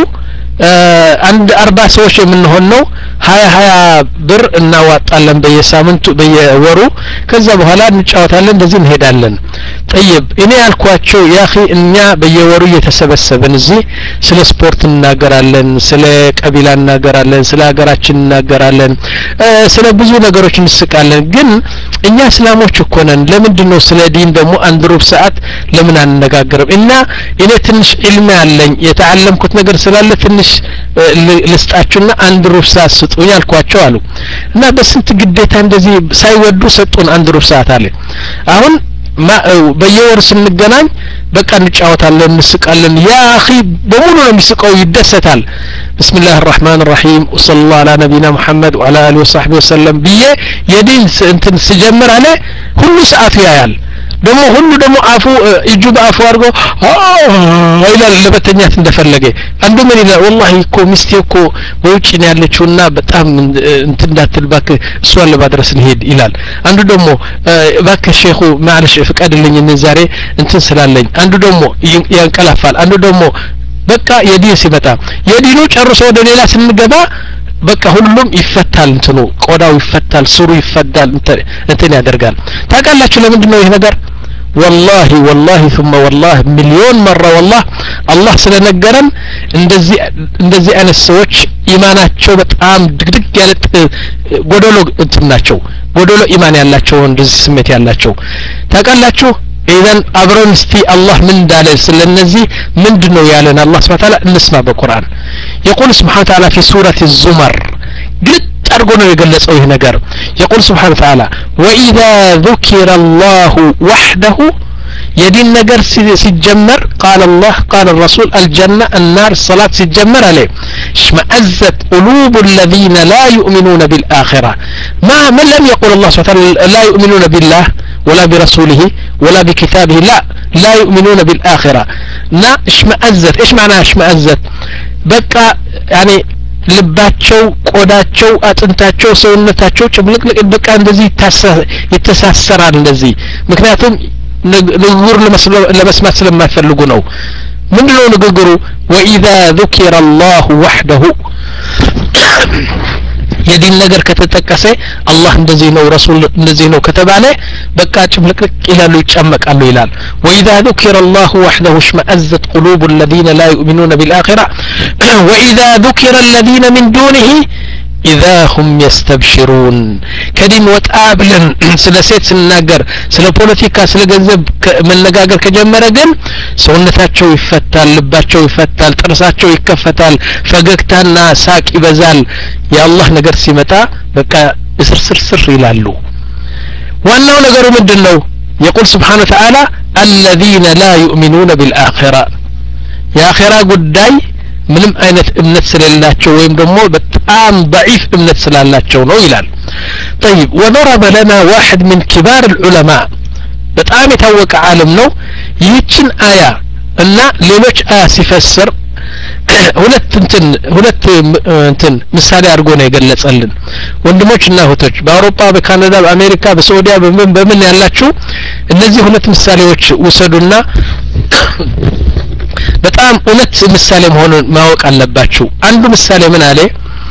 አንድ አርባ ሰዎች የምንሆን ነው ሀያ ሀያ ብር እናዋጣለን በየሳምንቱ በየወሩ ከዛ በኋላ እንጫወታለን እንደዚህ እንሄዳለን طيب እኔ ያልኳቸው ያ اخي እኛ በየወሩ እየተሰበሰብን እዚህ ስለ ስፖርት እናገራለን ስለ ቀቢላ እናገራለን ስለ ሀገራችን እናገራለን ስለ ብዙ ነገሮች እንስቃለን ግን እኛ እስላሞች እኮ ነን ለምንድነው ስለ ዲን ደግሞ አንድ ሩብ ሰዓት ለምን አንነጋገርም እና እኔ ትንሽ ዒልም ያለኝ የተዓለምኩት ነገር ስላለ ትንሽ ልስጣችሁና አንድ ሩብ ሰዓት ስጡኝ አልኳቸው አሉ እና በስንት ግዴታ እንደዚህ ሳይወዱ ሰጡን አንድ ሩብ ሰዓት አለ አሁን በየወር ስንገናኝ በቃ እንጫወታለን እንስቃለን ያ اخي በሙሉ ነው የሚስቀው ይደሰታል بسم الله الرحمن الرحيم وصلى الله على نبينا محمد وعلى اله وصحبه وسلم بيه የዲን እንትን ሲጀምር አለ ሁሉ ሰዓቱ ያያል ደግሞ ሁሉ ደግሞ አፉ እጁ በአፉ አድርጎ ይላል ለበተኛት እንደፈለገ አንዱ ምን ይላል والله እኮ ሚስቴ እኮ በውጭ ነው ያለችውና በጣም እንትን እንዳትልባክ እሷን ለማድረስ እንሄድ ይላል አንዱ ደግሞ ባከ ሼኹ ማለሽ ፍቀድልኝ ዛሬ እንትን ስላለኝ አንዱ ደግሞ ያንቀላፋል አንዱ ደግሞ በቃ የዲን ሲመጣ የዲኑ ጨርሶ ወደ ሌላ ስንገባ በቃ ሁሉም ይፈታል እንትኑ ቆዳው ይፈታል ስሩ ይፈታል እንትን ያደርጋል ታውቃላችሁ ለምንድነው ይሄ ነገር والله والله ثم والله مليون مرة والله الله ስለነገረን እንደዚህ እንደዚህ አይነት ሰዎች ኢማናቸው በጣም ድግድግ ያለ ጎዶሎ እንትን ናቸው ጎዶሎ ኢማን ያላቸው እንደዚህ ስሜት ያላቸው ታውቃላችሁ إذن أبرن استي الله من داله سلنزي من دنو يالنا الله سبحانه وتعالى نسمع بالقرآن يقول سبحانه وتعالى في سورة الزمر قلت أرجونا يقلص أيه نجار يقول سبحانه وتعالى وإذا ذكر الله وحده يدين نجار سيتجمر قال الله قال الرسول الجنة النار الصلاة سيتجمر عليه اشمأزت قلوب الذين لا يؤمنون بالآخرة ما من لم يقول الله سبحانه وتعالى لا يؤمنون بالله ولا برسوله ولا بكتابه لا لا يؤمنون بالآخرة لا اشمأزت ايش معناها اشمأزت بقى يعني ልባቸው ቆዳቸው አጥንታቸው ሰውነታቸው ጭምልቅልቅ በቃ እንደዚህ ይተሳሰራል እንደዚህ ምክንያቱም ንግግር ለመስማት ስለማይፈልጉ ነው ምንድነው ንግግሩ وإذا ذكر الله وحده የዲን ነገር ከተጠቀሰ አላህ እንደዚህ ነው ረሱል እንደዚህ ነው ከተባለ በቃ ጭምልቅልቅ ይላሉ ይጨመቃሉ ይላል وإذا ذكر الله وحده اشمأزت قلوب الذين لا يؤمنون بالآخرة وإذا ذكر الذين من دونه إذا هم يستبشرون كدين وتقابلن سلا سيت سنناገር ስለ ፖለቲካ ስለ ገንዘብ መነጋገር ከጀመረ ግን ሰውነታቸው ይፈታል ልባቸው ይፈታል ጥርሳቸው ይከፈታል ፈገግታና ሳቅ ይበዛል የአላህ ነገር ሲመጣ በቃ እስርስርስር ይላሉ ዋናው ነገሩ ምንድነው يقول سبحانه وتعالى الذين لا يؤمنون بالآخرة يا آخرة ጉዳይ ምንም አይነት እምነት ስለሌላቸው ወይም ደግሞ በጣም ضعيف እምነት ስላላቸው ነው ይላል طيب وضرب لنا واحد من كبار العلماء በጣም የታወቀ ዓለም ነው ይህችን አያ እና ሌሎች አያ ሲፈስር ሁለት እንትን ሁለት እንትን ምሳሌ አድርጎ ነው የገለጸልን ወንድሞችና እህቶች በአውሮፓ በካናዳ በአሜሪካ በሳዑዲያ በምን በምን ያላችሁ እነዚህ ሁለት ምሳሌዎች ወሰዱና በጣም እውነት ምሳሌ መሆኑን ማወቅ አለባችሁ አንዱ ምሳሌ ምን አለ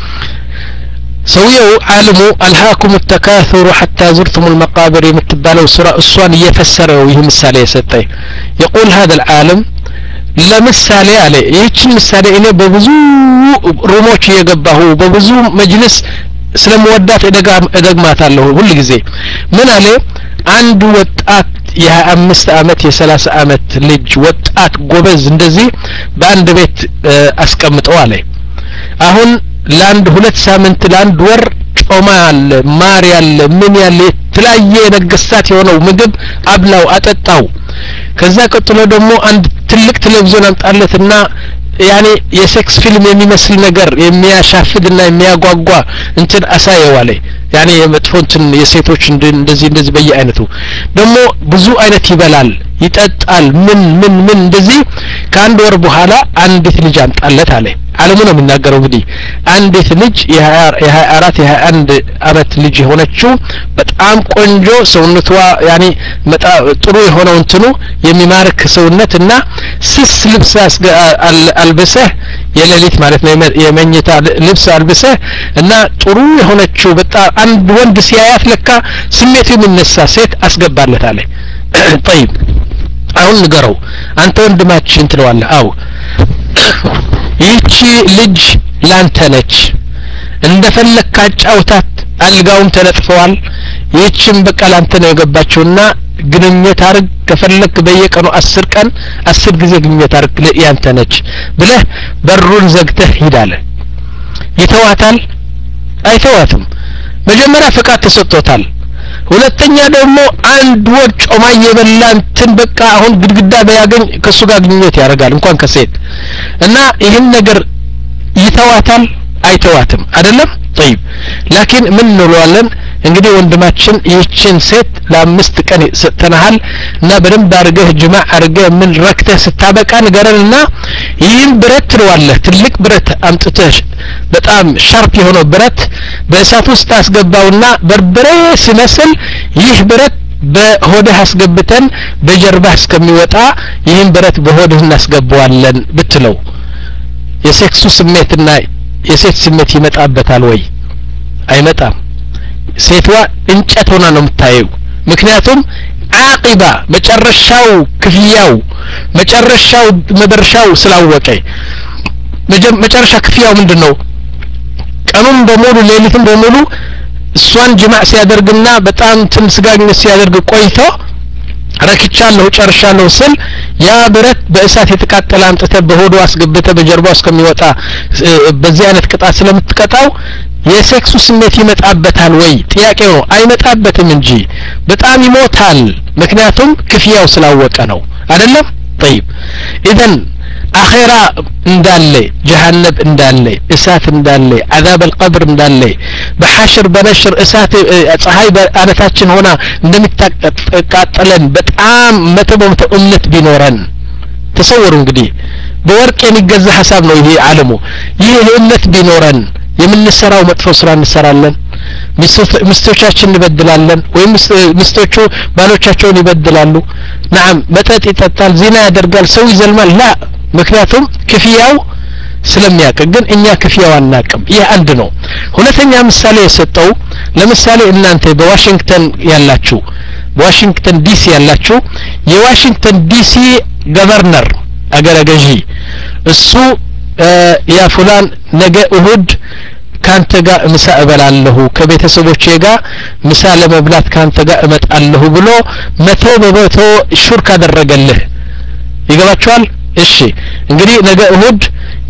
ሰውየው ዓለሙ አልሃኩም التكاثر حتى زرتم المقابر የምትባለው ሱራ እሷን እየፈሰረው ይህ ምሳሌ የሰጠኝ يقول هذا العالم ለምሳሌ አለ ይህችን ምሳሌ እኔ በብዙ ሩሞች እየገባሁ በብዙ መጅልስ ስለምወዳት እደግማታለሁ ሁሉ ጊዜ ምን አለ አንድ ወጣት የአምስት አመት የሰላሳ አመት ልጅ ወጣት ጎበዝ እንደዚህ በአንድ ቤት አስቀምጠው አለ አሁን ለአንድ ሁለት ሳምንት ለአንድ ወር ጾማ ያለ ማር ያለ ምን ያለ ተለያየ ነገስታት የሆነው ምግብ አብላው አጠጣው ከዛ ቀጥሎ ደግሞ አንድ ትልቅ ቴሌቪዥን አምጣለትና ያኔ የሴክስ ፊልም የሚመስል ነገር የሚያሻፍድና የሚያጓጓ እንትን አሳየው አለ ያኔ የመጥፎንትን የሴቶች እንደዚህ እንደዚህ በየአይነቱ ደግሞ ብዙ አይነት ይበላል ይጠጣል ምን ምን ምን እንደዚህ ከአንድ ወር በኋላ አንዲት ልጅ አምጣለት አለ ዓለሙ ነው የሚናገረው እንግዲህ አንዲት ልጅ የሀያ አራት የሀያ አንድ አመት ልጅ የሆነችው በጣም ቆንጆ ሰውነቷ ያኔ መጣ ጥሩ የሆነው እንትኑ የሚማርክ ሰውነትና ስስ ልብስ አልበሰህ የሌሊት ማለት ነው የመኝታ ልብስ አልበሰህ እና ጥሩ የሆነችው በጣም አንድ ወንድ ሲያያት ለካ ስሜቱ የሚነሳ ሴት አስገባለት አለ طيب አሁን ንገረው አንተ ወንድማችን ትለዋለህ አው ይቺ ልጅ ላንተ ነች እንደፈለክ አጫውታት አልጋውም ተነጥፈዋል ይቺም በቃ ላንተ ነው የገባችውና ግንኙነት አርግ ከፈለክ በየቀኑ አስር ቀን አስር ጊዜ ግንኙነት አርግ ያንተ ነች ብለህ በሩን ዘግተህ ሂዳለ ይተዋታል አይተዋትም መጀመሪያ ፍቃድ ተሰጥቶታል ሁለተኛ ደግሞ አንድ ወር ጮማ የበላንትን በቃ አሁን ግድግዳ በያገኝ ከሱ ጋር ግንኙነት ያደርጋል እንኳን ከሴት እና ይሄን ነገር ይተዋታል አይተዋትም አይደለም طيب لكن ምን እንለዋለን እንግዲህ ወንድማችን ይህችን ሴት ለአምስት ቀን ሰተናል እና በደንብ አድርገህ ጅማዕ አድርገህ ምን ረክተህ ስታበቃ ንገረንና ይህን ብረት ትለዋለህ ትልቅ ብረት አምጥተህ በጣም ሻርፕ የሆነው ብረት በእሳት ውስጥ አስገባውና በርበሬ ሲመስል ይህ ብረት በሆድህ አስገብተን በጀርባህ እስከሚወጣ ይህን ብረት በሆድህ እናስገባዋለን ብትለው የሴክሱ ስሜትና የሴት ስሜት ይመጣበታል ወይ አይመጣም ሴትዋ እንጨት ሆና ነው የምታየው ምክንያቱም አቂባ መጨረሻው ክፍያው መጨረሻው መድረሻው ስላወቀ መጨረሻ ክፍያው ምንድነው ቀኑን በሙሉ ሌሊቱን በሙሉ እሷን ጅማዕ ሲያደርግና በጣም ትንስጋግነት ሲያደርግ ቆይቶ ረክቻለሁ ጨርሻለሁ ስል ያ ብረት በእሳት የተቃጠለ አምጥተ በሆዱ አስገብተ በጀርባው እስከሚወጣ በዚህ አይነት ቅጣት ስለምትቀጣው የሴክሱ ስሜት ይመጣበታል ወይ ጥያቄ ነው አይመጣበትም እንጂ በጣም ይሞታል ምክንያቱም ክፍያው ስላወቀ ነው አይደለም طيب اذا አኺራ እንዳለ ጀሃነም እንዳለ እሳት እንዳለ عذاب القبر እንዳለ በሐሽር በነሽር እሳት ፀሐይ በአነታችን ሆና እንደምትቃጠለን በጣም መተበመተ እምነት ቢኖረን ተሰውሩ እንግዲህ በወርቅ የሚገዛ ሐሳብ ነው ይሄ ዓለሙ ይሄ እምነት ቢኖረን የምንሰራው መጥፎ ስራ እንሰራለን ሚስቶቻችን እንበድላለን ወይም ሚስቶቹ ባሎቻቸውን ይበድላሉ نعم መጠጥ ይጠጣል ዚና ያደርጋል ሰው ይዘልማል ላ ምክንያቱም ክፍያው ስለሚያውቅ ግን እኛ ክፍያው አናውቅም ይሄ አንድ ነው ሁለተኛ ምሳሌ የሰጠው ለምሳሌ እናንተ በዋሽንግተን ያላችሁ በዋሽንግተን ዲሲ ያላችሁ የዋሽንግተን ዲሲ ገቨርነር አገረገዢ እሱ ያ ፉላን ነገ እሁድ ካንተ ጋር ምሳ እበላለሁ ከቤተሰቦቼ ጋር ምሳ ለመብላት ካንተ ጋር እመጣለሁ ብሎ መቶ በመቶ ሹር ካደረገልህ ይገባችኋል እሺ እንግዲህ ነገ እሁድ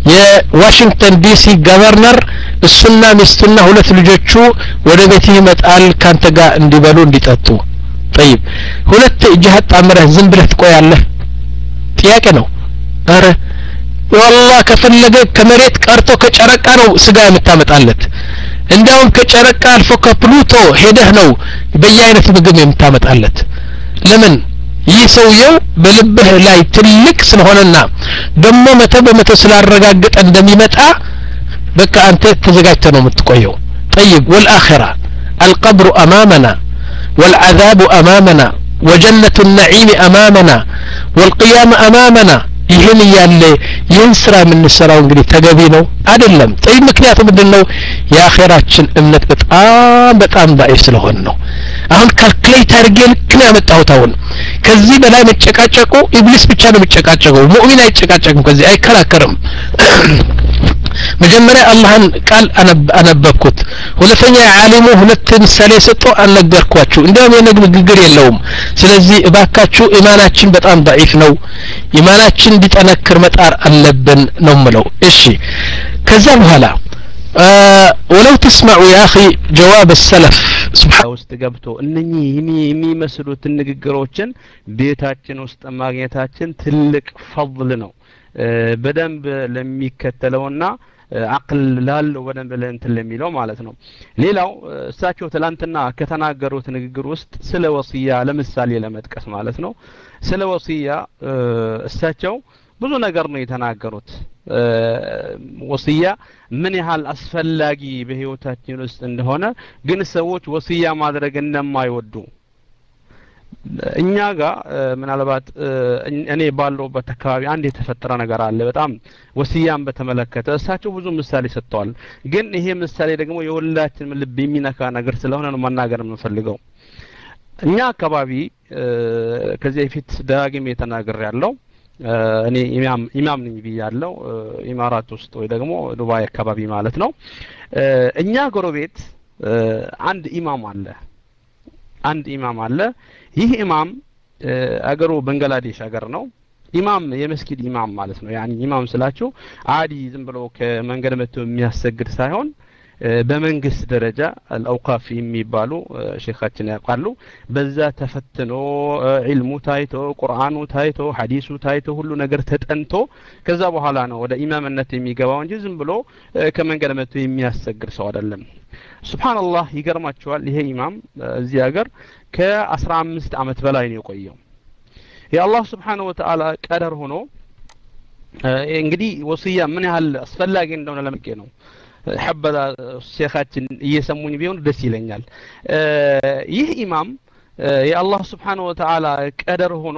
የዋሽንግተን ዲሲ ገቨርነር እሱና ሚስቱና ሁለት ልጆቹ ወደ ቤት ይመጣል ካንተ ጋር እንዲበሉ እንዲጠጡ طيب ሁለት እጅህ አጣምረህ ዝም ብለህ ትቆያለህ ጥያቄ ነው አረ والله ከፈለገ ከመሬት ቀርቶ ከጨረቃ ነው ስጋ የምታመጣለት እንዳውም ከጨረቃ አልፎ ከፕሉቶ ሄደህ ነው በየአይነት ምግብ የምታመጣለት ለምን ይህ ሰውየው በልብህ ላይ ትልቅ ስለሆነና ደሞ መቶ በመቶ ስላረጋገጠ እንደሚመጣ በቃ አንተ ተዘጋጅተህ ነው የምትቆየው طيب والاخره القبر امامنا والعذاب امامنا وجنة النعيم امامنا والقيام امامنا ይሄን ያለ ይሄን ስራ ምን ሰራው እንግዲህ ተገቢ ነው አይደለም ጥይ ምክንያቱ ምንድነው የአኺራችን እምነት በጣም በጣም ዳይ ስለሆነ ነው አሁን ካልኩሌት አድርገን ከነ ያመጣሁት አሁን ከዚህ በላይ መጨቃጨቁ ኢብሊስ ብቻ ነው መጨቃጨቀው ሙእሚን አይጨቃጨቅም ከዚህ አይከራከርም መጀመሪያ አላህን ቃል አነበብኩት ሁለተኛ ዓሊሙ ሁለት ምሳሌ ሰጥቶ አልነገርኳችሁ እንደውም የንግግር የለውም ስለዚህ እባካችሁ ኢማናችን በጣም ضعيف ነው ኢማናችን እንዲጠነክር መጣር አለብን ነው ምለው እሺ ከዛ በኋላ ولو تسمعوا يا اخي جواب السلف سبحان ውስጥ ገብቶ እነኚህ የሚመስሉት ንግግሮችን ቤታችን ውስጥ ማግኘታችን ትልቅ ፈضል ነው በደንብ ለሚከተለውና አቅል ላለው በደንብ ለእንትን ለሚለው ማለት ነው ሌላው እሳቸው ትላንትና ከተናገሩት ንግግር ውስጥ ስለ ወሲያ ለምሳሌ ለመጥቀስ ማለት ነው ስለ ወሲያ እሳቸው ብዙ ነገር ነው የተናገሩት ወሲያ ምን ያህል አስፈላጊ በህይወታችን ውስጥ እንደሆነ ግን ሰዎች ወሲያ ማድረግ እንደማይወዱ እኛ ጋር ምናልባት እኔ ባለውበት አካባቢ አንድ የተፈጠረ ነገር አለ በጣም ወሲያን በተመለከተ እሳቸው ብዙ ምሳሌ ሰጥተዋል ግን ይሄ ምሳሌ ደግሞ የሁላችንም ልብ የሚነካ ነገር ስለሆነ ነው መናገር የምፈልገው እኛ አካባቢ ከዚህ በፊት ዳግም የተናገር ያለው እኔ ኢማም ኢማም ነኝ ብያለሁ ኢማራት ውስጥ ወይ ደግሞ ዱባይ አካባቢ ማለት ነው እኛ ጎረቤት አንድ ኢማም አለ አንድ ኢማም አለ ይህ ኢማም አገሩ ባንግላዴሽ አገር ነው ኢማም የመስጊድ ኢማም ማለት ነው ያኒ ኢማም ስላችሁ አዲ ዝም ብሎ ከመንገድ መጥቶ የሚያሰግድ ሳይሆን በመንግስት ደረጃ አልአውቃፍ የሚባሉ ሼኻችን ያቋሉ በዛ ተፈትኖ ዒልሙ ታይቶ ቁርአኑ ታይቶ ሐዲሱ ታይቶ ሁሉ ነገር ተጠንቶ ከዛ በኋላ ነው ወደ ኢማምነት የሚገባው እንጂ ዝም ብሎ ከመንገድ መጥቶ የሚያሰግድ ሰው አይደለም ሱብሃንአላህ ይገርማችኋል ይሄ ኢማም እዚህ ሀገር ከ15 አመት በላይ ነው የቆየው የአላህ Subhanahu Wa Ta'ala ቀደር ሆኖ እንግዲህ ወሲያ ምን ያህል አስፈላጊ እንደሆነ ለምቄ ነው ሐበላ ሼኻችን እየሰሙኝ ቢሆን ደስ ይለኛል ይህ ኢማም የአላህ Subhanahu Wa Ta'ala ቀደር ሆኖ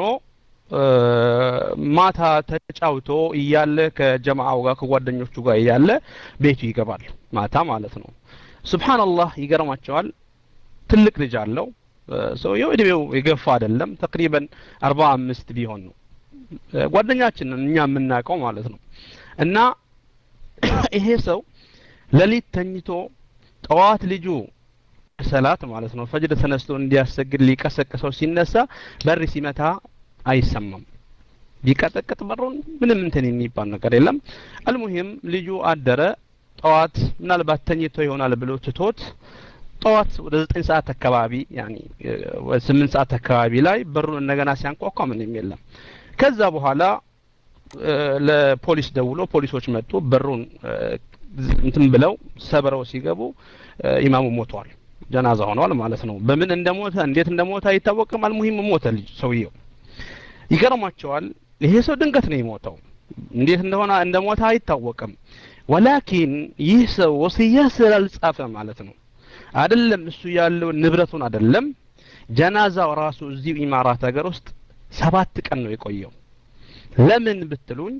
ማታ ተጫውቶ እያለ ከጀማዓው ጋር ከጓደኞቹ ጋር እያለ ቤቱ ይገባል ማታ ማለት ነው ሱብሃንአላህ ይገርማቸዋል ትልቅ ልጅ አለው ሰው የእድሜው የገፋ አይደለም ተቅሪበን አርባ አምስት ቢሆን ነው ጓደኛችን እኛ የምናቀው ማለት ነው እና ይሄ ሰው ለሊት ተኝቶ ጠዋት ልጁ ሰላት ማለት ነው ፈጅር ተነስቶ እንዲያሰግድ ሊቀሰቅሰው ሲነሳ በር ሲመታ አይሰማም ቢቀጠቅጥ በሩን ምንም እንትን የሚባል ነገር የለም አልሙሂም ልጁ አደረ ጠዋት ምናልባት ተኝቶ ይሆናል ብሎ ትቶት ጠዋት ወደ ዘጠኝ ሰዓት አካባቢ ያኒ ወደ ስምንት ሰዓት አካባቢ ላይ በሩን እንደገና ሲያንኳኳ ምንም የለም ከዛ በኋላ ለፖሊስ ደውሎ ፖሊሶች መጡ በሩን እንትን ብለው ሰብረው ሲገቡ ኢማሙ ሞቷል ጀናዛ ሆኗል ማለት ነው በምን እንደሞተ እንዴት እንደሞተ አይታወቅም አልሙሂም ሞተ ልጅ ሰውየው ይገርማቸዋል ይሄ ሰው ድንገት ነው የሞተው እንዴት እንደሆነ እንደሞተ አይታወቅም ወላኪን ይህ ሰው ወሲያ ስላልጻፈ ማለት ነው አይደለም እሱ ያለው ንብረቱን አይደለም ጀናዛው ራሱ እዚሁ ኢማራት ሀገር ውስጥ ሰባት ቀን ነው የቆየው ለምን ብትሉኝ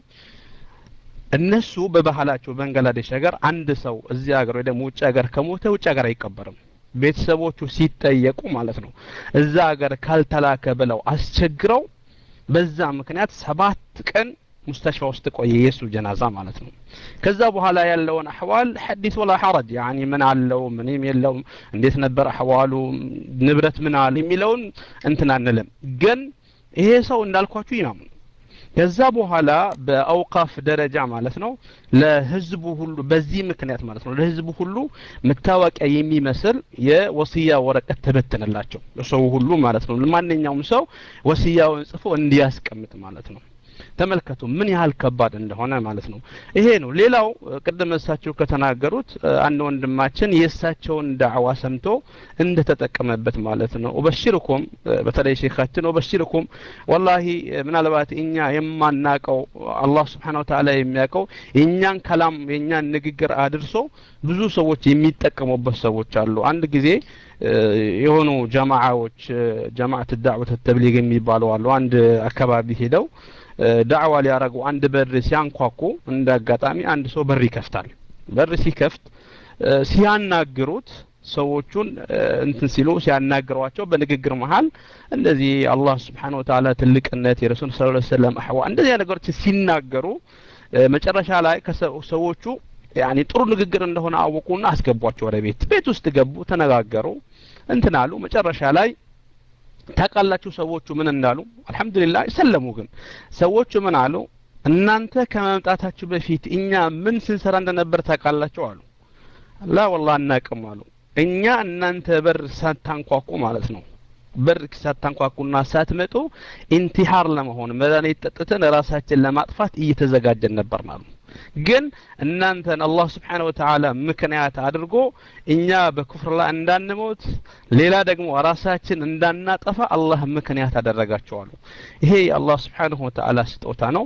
እነሱ በባህላቸው ባንግላዴሽ ሀገር አንድ ሰው እዚህ ሀገር ወይ ደግሞ ውጭ ሀገር ከሞተ ውጭ ሀገር አይቀበርም ቤተሰቦቹ ሲጠየቁ ማለት ነው እዛ ሀገር ካልተላከ ብለው አስቸግረው በዛ ምክንያት ሰባት ቀን مستشفى ውስጥ ቆየ የሱ ጀናዛ ማለት ነው ከዛ በኋላ ያለውን አህዋል حديث ولا حرج يعني ምን አለው ምንም የለው እንዴት ነበር አህዋሉ ንብረት ምን አለ የሚለውን እንትን አንለም ግን ይሄ ሰው እንዳልኳችሁ ኢማም ከዛ በኋላ በአውቃፍ ደረጃ ማለት ነው ለህዝቡ ሁሉ በዚህ ምክንያት ማለት ነው ለህዝቡ ሁሉ መታወቂያ የሚመስል የወሲያ ወረቀት ተበተነላቸው ለሰው ሁሉ ማለት ነው ለማንኛውም ሰው ወሲያውን ጽፎ እንዲያስቀምጥ ማለት ነው ተመልከቱ ምን ያህል ከባድ እንደሆነ ማለት ነው ይሄ ነው ሌላው ቀደም እሳቸው ከተናገሩት አንድ ወንድማችን የእሳቸውን ዳዕዋ ሰምቶ እንደተጠቀመበት ማለት ነው ወበሽርኩም በተለይ ሼኻችን ወበሽርኩም والله ምናልባት እኛ የማናቀው አላህ Subhanahu Wa Ta'ala የሚያቀው የኛን ከላም የኛን ንግግር አድርሶ ብዙ ሰዎች የሚጠቀሙበት ሰዎች አሉ አንድ ጊዜ የሆኑ ጀማዓዎች ጀማዓት الدعوة التبليغ የሚባሉ አሉ አንድ አካባቢ ሄደው ዳዕዋ ሊያረጉ አንድ በር ሲያንኳኩ እንዳጋጣሚ አንድ ሰው በር ይከፍታል በር ሲከፍት ሲያናግሩት ሰዎቹን እንትን ሲሉ ሲያናግሯቸው በንግግር መሃል እንደዚህ አላህ Subhanahu Wa Ta'ala ትልቅነት የረሱል ሰለላሁ ዐለይሂ ወሰለም አህዋ እንደዚህ ነገሮች ሲናገሩ መጨረሻ ላይ ከሰዎቹ ያኒ ጥሩ ንግግር እንደሆነ አወቁና አስገቧቸው ወደ ቤት ቤት ውስጥ ገቡ ተነጋገሩ እንትን አሉ መጨረሻ ላይ ታቃላችሁ ሰዎቹ ምን እንዳሉ አልহামዱሊላህ ሰለሙ ግን ሰዎቹ ምን አሉ እናንተ ከመምጣታችሁ በፊት እኛ ምን ስንሰራ እንደነበር ታቃላችሁ አሉ ላ والله አናቀም አሉ እኛ እናንተ በር ሳታንኳኩ ማለት ነው በር ሳታንኳኩና ሳትመጡ ኢንቲሃር ለመሆን መድኃኒት ጠጥተን ራሳችን ለማጥፋት እየተዘጋጀን ነበር ማለት ግን እናንተን አላህ Subhanahu Wa Ta'ala ምክንያት አድርጎ እኛ በኩፍር ላይ እንዳንሞት ሌላ ደግሞ ራሳችን እንዳናጠፋ አላህ ምክንያት አደረጋቸዋል ይሄ አላህ Subhanahu Wa Ta'ala ስጦታ ነው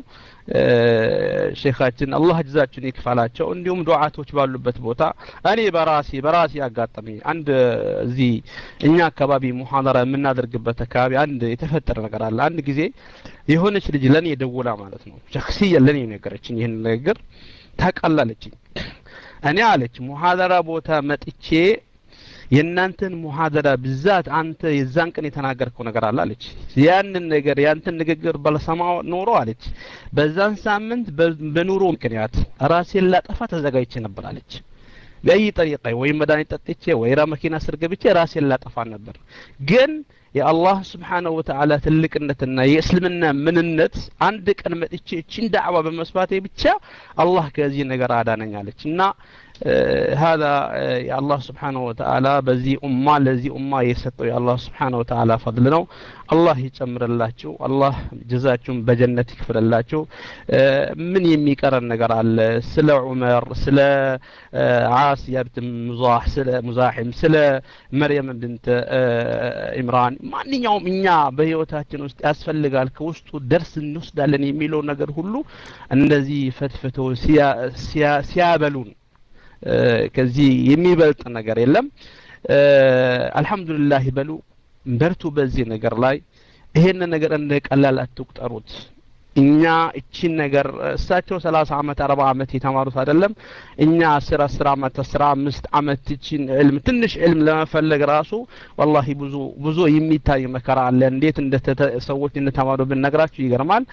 ሼኻችን አላህ ጀዛችሁን ይክፈላቸው እንዲሁም ዱዓቶች ባሉበት ቦታ እኔ በራሴ በራሴ አጋጣሚ አንድ እዚ እኛ አካባቢ ሙሐደራ የምናደርግበት አካባቢ አንድ የተፈጠረ ነገር አለ አንድ ጊዜ የሆነች ልጅ ለኔ ደውላ ማለት ነው ሸክሲያ ለኔ ነገረችኝ ይሄን ነገር ታቀላለችኝ እኔ አለች ሙሐደራ ቦታ መጥቼ የናንተን ሙሐደራ ብዛት አንተ የዛን ቀን የተናገርከው ነገር አለ አለች ያንን ነገር ያንተን ንግግር በለሰማው ኖሮ አለች በዛን ሳምንት በኑሮ ምክንያት ራሴን ላጠፋ ተዘጋጅቼ ነበር አለች በአይ طريقه ወይ መድኃኒት ጠጥቼ ወይ ራ መኪና ስር ገብቼ ራሴን ላጠፋ ነበር ግን የአላህ Subhanahu Wa Ta'ala ትልቅነትና የእስልምና ምንነት አንድ ቀን መጥቼ እቺን ዳዕዋ በመስባቴ ብቻ አላህ ከዚህ ነገር አዳነኛለች እና هذا يا الله سبحانه وتعالى بزي أمة لزي أمة يسطو يا الله سبحانه وتعالى فضلنا الله يجمر الله شو الله جزاكم بجنة يكفر الله شو من يميكر النجار على سلا عمر سلا عاصية بنت مزاح سلا مزاحم سلا مريم بنت إمران ما نيوم إنيا بهيوتاتنا أسفل قال كوستو درس النص ده لين يميلو نجار هلو الذي فتفتو سيا سيا سيابلون ከዚህ የሚበልጥ ነገር የለም አልহামዱሊላህ በሉ በርቱ በዚህ ነገር ላይ ይሄን ነገር እንደ ቀላል አትቁጠሩት እኛ እቺን ነገር እሳቸው ሰላሳ አመት አርባ አመት የተማሩት አይደለም እኛ አስር አስር አመት አስራ አምስት አመት እቺን ዕልም ትንሽ ዕልም ለመፈለግ ራሱ والله ብዙ ብዙ የሚታይ መከራ አለ እንዴት እንደ ሰዎች እንደተማሩ ብንነግራችሁ ይገርማል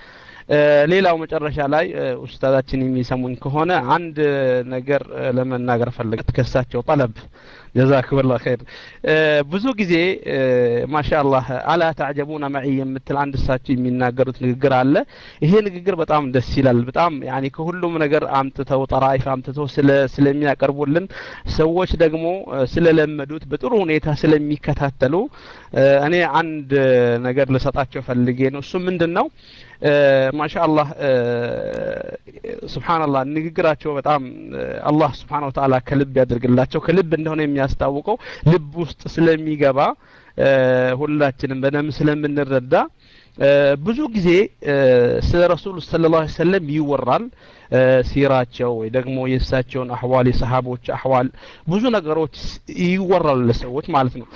ሌላው መጨረሻ ላይ ኡስታዳችን የሚሰሙኝ ከሆነ አንድ ነገር ለመናገር ፈልገት ከሳቸው ጠለብ ጀዛከላሁ ኸይር ብዙ ጊዜ ማሻአላህ አላ ተعجبون معي የምትል አንድ እሳቸው የሚናገሩት ንግግር አለ ይሄ ንግግር በጣም ደስ ይላል በጣም ያኒ ከሁሉም ነገር አምጥተው ጠራይፍ አምጥተው ስለ ስለሚያቀርቡልን ሰዎች ደግሞ ስለለመዱት በጥሩ ሁኔታ ስለሚከታተሉ እኔ አንድ ነገር ልሰጣቸው ፈልጌ ነው እሱ ምንድነው ማሻአላህ ሱብሃንአላህ ንግግራቸው በጣም አላህ Subhanahu Wa Ta'ala ከልብ ያድርግላቸው ከልብ እንደሆነ የሚያስታውቀው ልብ ውስጥ ስለሚገባ ሁላችንም በደም ስለምንረዳ ብዙ ጊዜ ስለ ረሱል ሰለላሁ ዐለይሂ ወሰለም ይወራል ሲራቸው ወይ ደግሞ የሳቸውን አህዋል የሰሃቦች አህዋል ብዙ ነገሮች ይወራሉ ለሰዎች ማለት ነው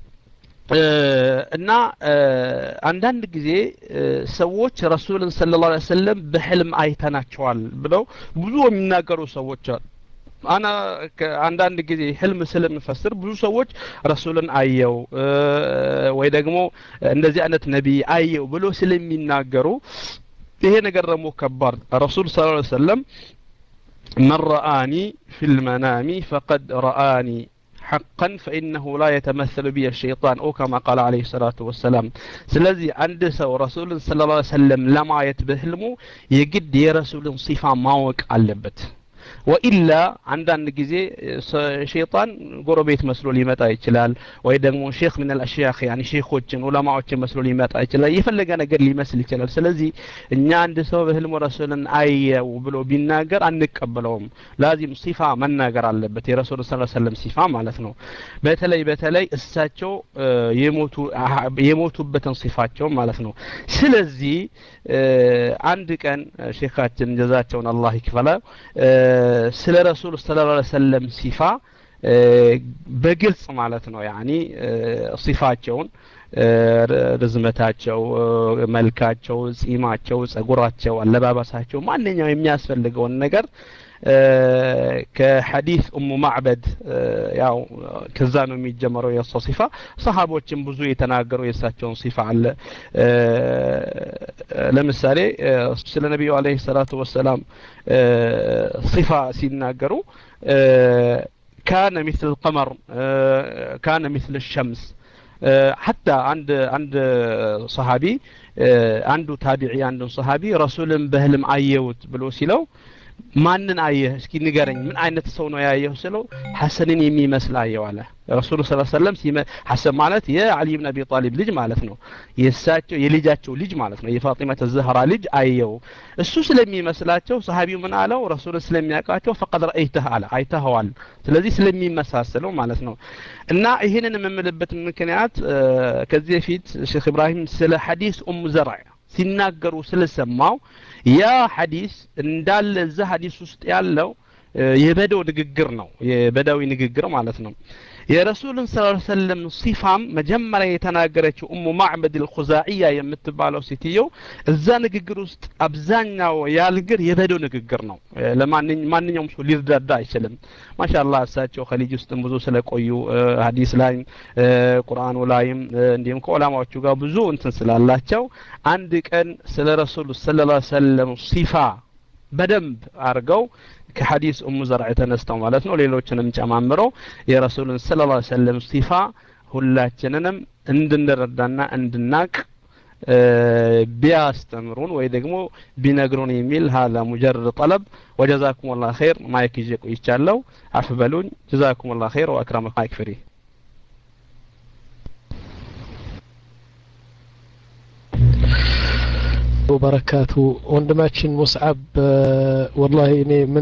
እና አንዳንድ ጊዜ ሰዎች ረሱልን ሰለላሁ ዐለይሂ ወሰለም በህልም አይተናቸዋል ብለው ብዙ የሚናገሩ ሰዎች አሉ انا አንዳንድ ጊዜ ህልም ስለምፈስር ብዙ ሰዎች ረሱልን አየው ወይ ደግሞ እንደዚህ አይነት ነብይ አየው ብሎ ስለሚናገሩ ይሄ ነገር ደግሞ ከባድ ረሱል ሰለላሁ ዐለይሂ ወሰለም من رآني في المنام فقد رآني حقا فإنه لا يتمثل بي الشيطان أو كما قال عليه الصلاة والسلام سلذي عند سو رسول صلى الله عليه وسلم لما يتبهلمو يجد يا رسول صفة ماوك علبت وإلا عندنا جزء شيطان قربيت مسلول يمتى يجلال ويدمو شيخ من الأشياخ يعني شيخ وجن ولا ما وجن مسلول يمتى يجلال يفلق أنا قال لي مسل يجلال سلذي إن عند سو بهلم رسولنا أي وبلو بيناجر أنك قبلهم لازم صفة من ناجر على بتي رسول صلى الله عليه وسلم صفة مالتنا بتلي بتلي الساتشو يموتوا يموتوا بتن صفاتشو مالتنا سلذي عندك أن شيخات جزاتهم الله يكفله ስለ ረሱል ሰለላሁ ዐለይሂ ወሰለም ሲፋ በግልጽ ማለት ነው ያኒ ሲፋቸውን ርዝመታቸው መልካቸው ጺማቸው ጸጉራቸው አለባበሳቸው ማንኛው የሚያስፈልገውን ነገር ከሐዲስ ኡሙ ማዕበድ ያው ከዛ ነው የሚጀምረው የሷ ሲፋ ሰሃቦችን ብዙ የተናገሩ የሳቸውን ሲፋ አለ ለምሳሌ ስለ ነብዩ አለይሂ ሰላቱ ወሰለም ሲፋ ሲናገሩ كان مثل القمر كان مثل الشمس حتى عند عند صحابي عنده تابعي عنده صحابي رسول بهلم አየውት ብሎ ሲለው ማንን አየህ እስኪ ንገረኝ ምን አይነት ሰው ነው ያየው ስለው ሐሰንን የሚመስል አየው አለ ረሱል ሰለላሁ ዐለይሂ ወሰለም ሲመ ሐሰን ማለት የአሊ ኢብኑ አቢ ጣሊብ ልጅ ማለት ነው የሳቸው የልጃቸው ልጅ ማለት ነው የፋጢማ ተዘህራ ልጅ አየው እሱ ስለሚመስላቸው ሰሃቢው ምን አለው ረሱል ስለሚያውቃቸው فقد رايته አለ አይተኸዋል ስለዚህ ስለሚመሳሰለው ማለት ነው እና ይሄንን የምምልበት ምክንያት ከዚህ በፊት ሼክ ኢብራሂም ስለ ሐዲስ ኡም ዘርዕ ሲናገሩ ስለሰማው ያ ሐዲስ እንዳለ እዛ ሐዲስ ውስጥ ያለው የበደው ንግግር ነው የበዳዊ ንግግር ማለት ነው የረሱልን ሰለላሁ ዐለይሂ ወሰለም ሲፋም መጀመሪያ የተናገረችው ኡሙ ማዕበድ አልኹዛኢያ የምትባለው ሴትዮ እዛ ንግግር ውስጥ አብዛኛው ያልግር የበደው ንግግር ነው ለማንኛ ማንኛውም ሰው ሊረዳ አይችልም ማሻአላህ እሳቸው ኸሊጅ ውስጥ ብዙ ስለቆዩ ሐዲስ ላይ ቁርአኑ ላይም እንዲሁም ከዑለማዎቹ ጋር ብዙ እንትን ስላላቸው አንድ ቀን ስለ ረሱል ሰለላሁ ዐለይሂ ወሰለም ሲፋ በደንብ አርገው ከሐዲስ ኡሙ ዘርዕ ተነስተው ማለት ነው ሌሎችንም ጨማምረው የረሱልን ሰለላሁ ዐለይሂ ወሰለም ሲፋ ሁላችንንም እንድንረዳና እንድናቅ ቢያስተምሩን ወይ ደግሞ ቢነግሩን የሚል هذا مجرد طلب وجزاكم الله خير ማይክ ይዤ ቆይቻለሁ አፍበሉኝ جزاكم الله خير واكرمك ማይክ ፍሪ وبركاته ወንድማችን ሙስዓብ والله እኔ ምን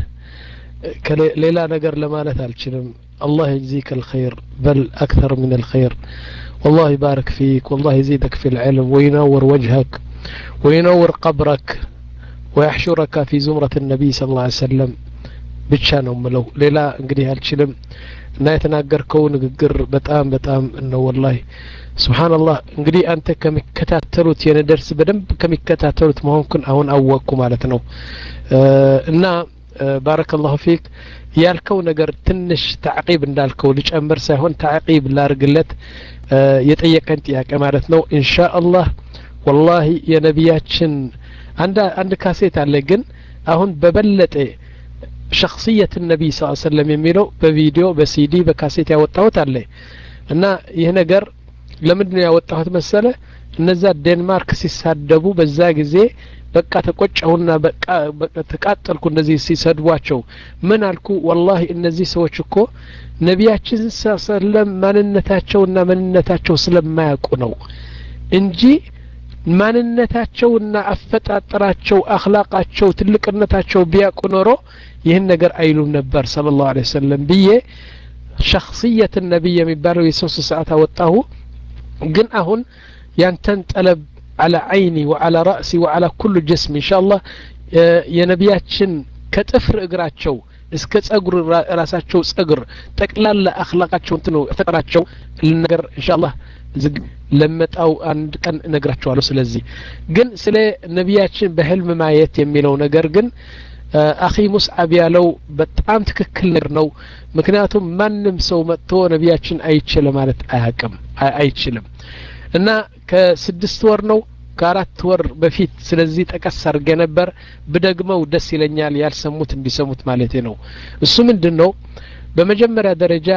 ሌላ ነገር ለማለት አልችልም الله يجزيك الخير بل أكثر من الخير والله يبارك فيك والله يزيدك في العلم وينور وجهك وينور قبرك ويحشرك في زمرة النبي صلى الله عليه وسلم ብቻ ነው ምለው ሌላ እንግዲህ አልችልም እና የተናገርከው ንግግር በጣም በጣም ነው والله سبحان الله እንግዲህ አንተ ከሚከታተሉት የነደርስ በደንብ ከሚከታተሉት መሆንኩን አሁን አወቅኩ ማለት ነው እና بارك الله فيك ያልከው ነገር ትንሽ تعقيب እንዳልከው ልጨምር ሳይሆን تعقيب ላርግለት የጠየቀን ጥያቄ ማለት ነው ኢንሻአላህ والله የነቢያችን አንድ አንድ ካሴት አለ ግን አሁን በበለጠ شخصية النبي صلى الله عليه وسلم የሚለው በቪዲዮ በሲዲ በካሴት ያወጣሁት አለ እና ይሄ ነገር ለምንድን ያወጣሁት መሰለ እነዛ ዴንማርክ ሲሳደቡ በዛ ጊዜ በቃ ተቆጨውና በቃ ተቃጠልኩ እንደዚህ ሲሰድቧቸው ምን አልኩ والله እነዚህ ሰዎች እኮ ነቢያችን ሰለም ማንነታቸውና ማንነታቸው ስለማያውቁ ነው እንጂ ማንነታቸውና አፈጣጠራቸው አኽላቃቸው ትልቅነታቸው ቢያውቁ ኖሮ ይህን ነገር አይሉም ነበር ሰለላሁ ዐለይሂ ወሰለም ብዬ شخصية النبي የሚባለው የሶስት ሰዓት አወጣሁ ግን አሁን ያንተን ጠለብ على عيني وعلى رأسي وعلى كل جسم إن شاء الله የነቢያችን ከጥፍር እግራቸው እስከ ጸጉር ራሳቸው ጸጉር ጠቅላላ አኽላቃቸው እንትኑ ፈጠራቸው ለነገር ኢንሻአላህ ለመጣው አንድ ቀን እነግራቸዋለሁ ስለዚህ ግን ስለ ነቢያችን በህልም ማየት የሚለው ነገር ግን አኺ ሙስዓብ ያለው በጣም ትክክል ነው ምክንያቱም ማንም ሰው መጥቶ ነቢያችን አይችል ማለት አያውቅም አይችልም እና ከስድስት ወር ነው ከአራት ወር በፊት ስለዚህ ጠቀስ አድርጌ ነበር በደግመው ደስ ይለኛል ያልሰሙት እንዲሰሙት ማለት ነው እሱ ምንድነው በመጀመሪያ ደረጃ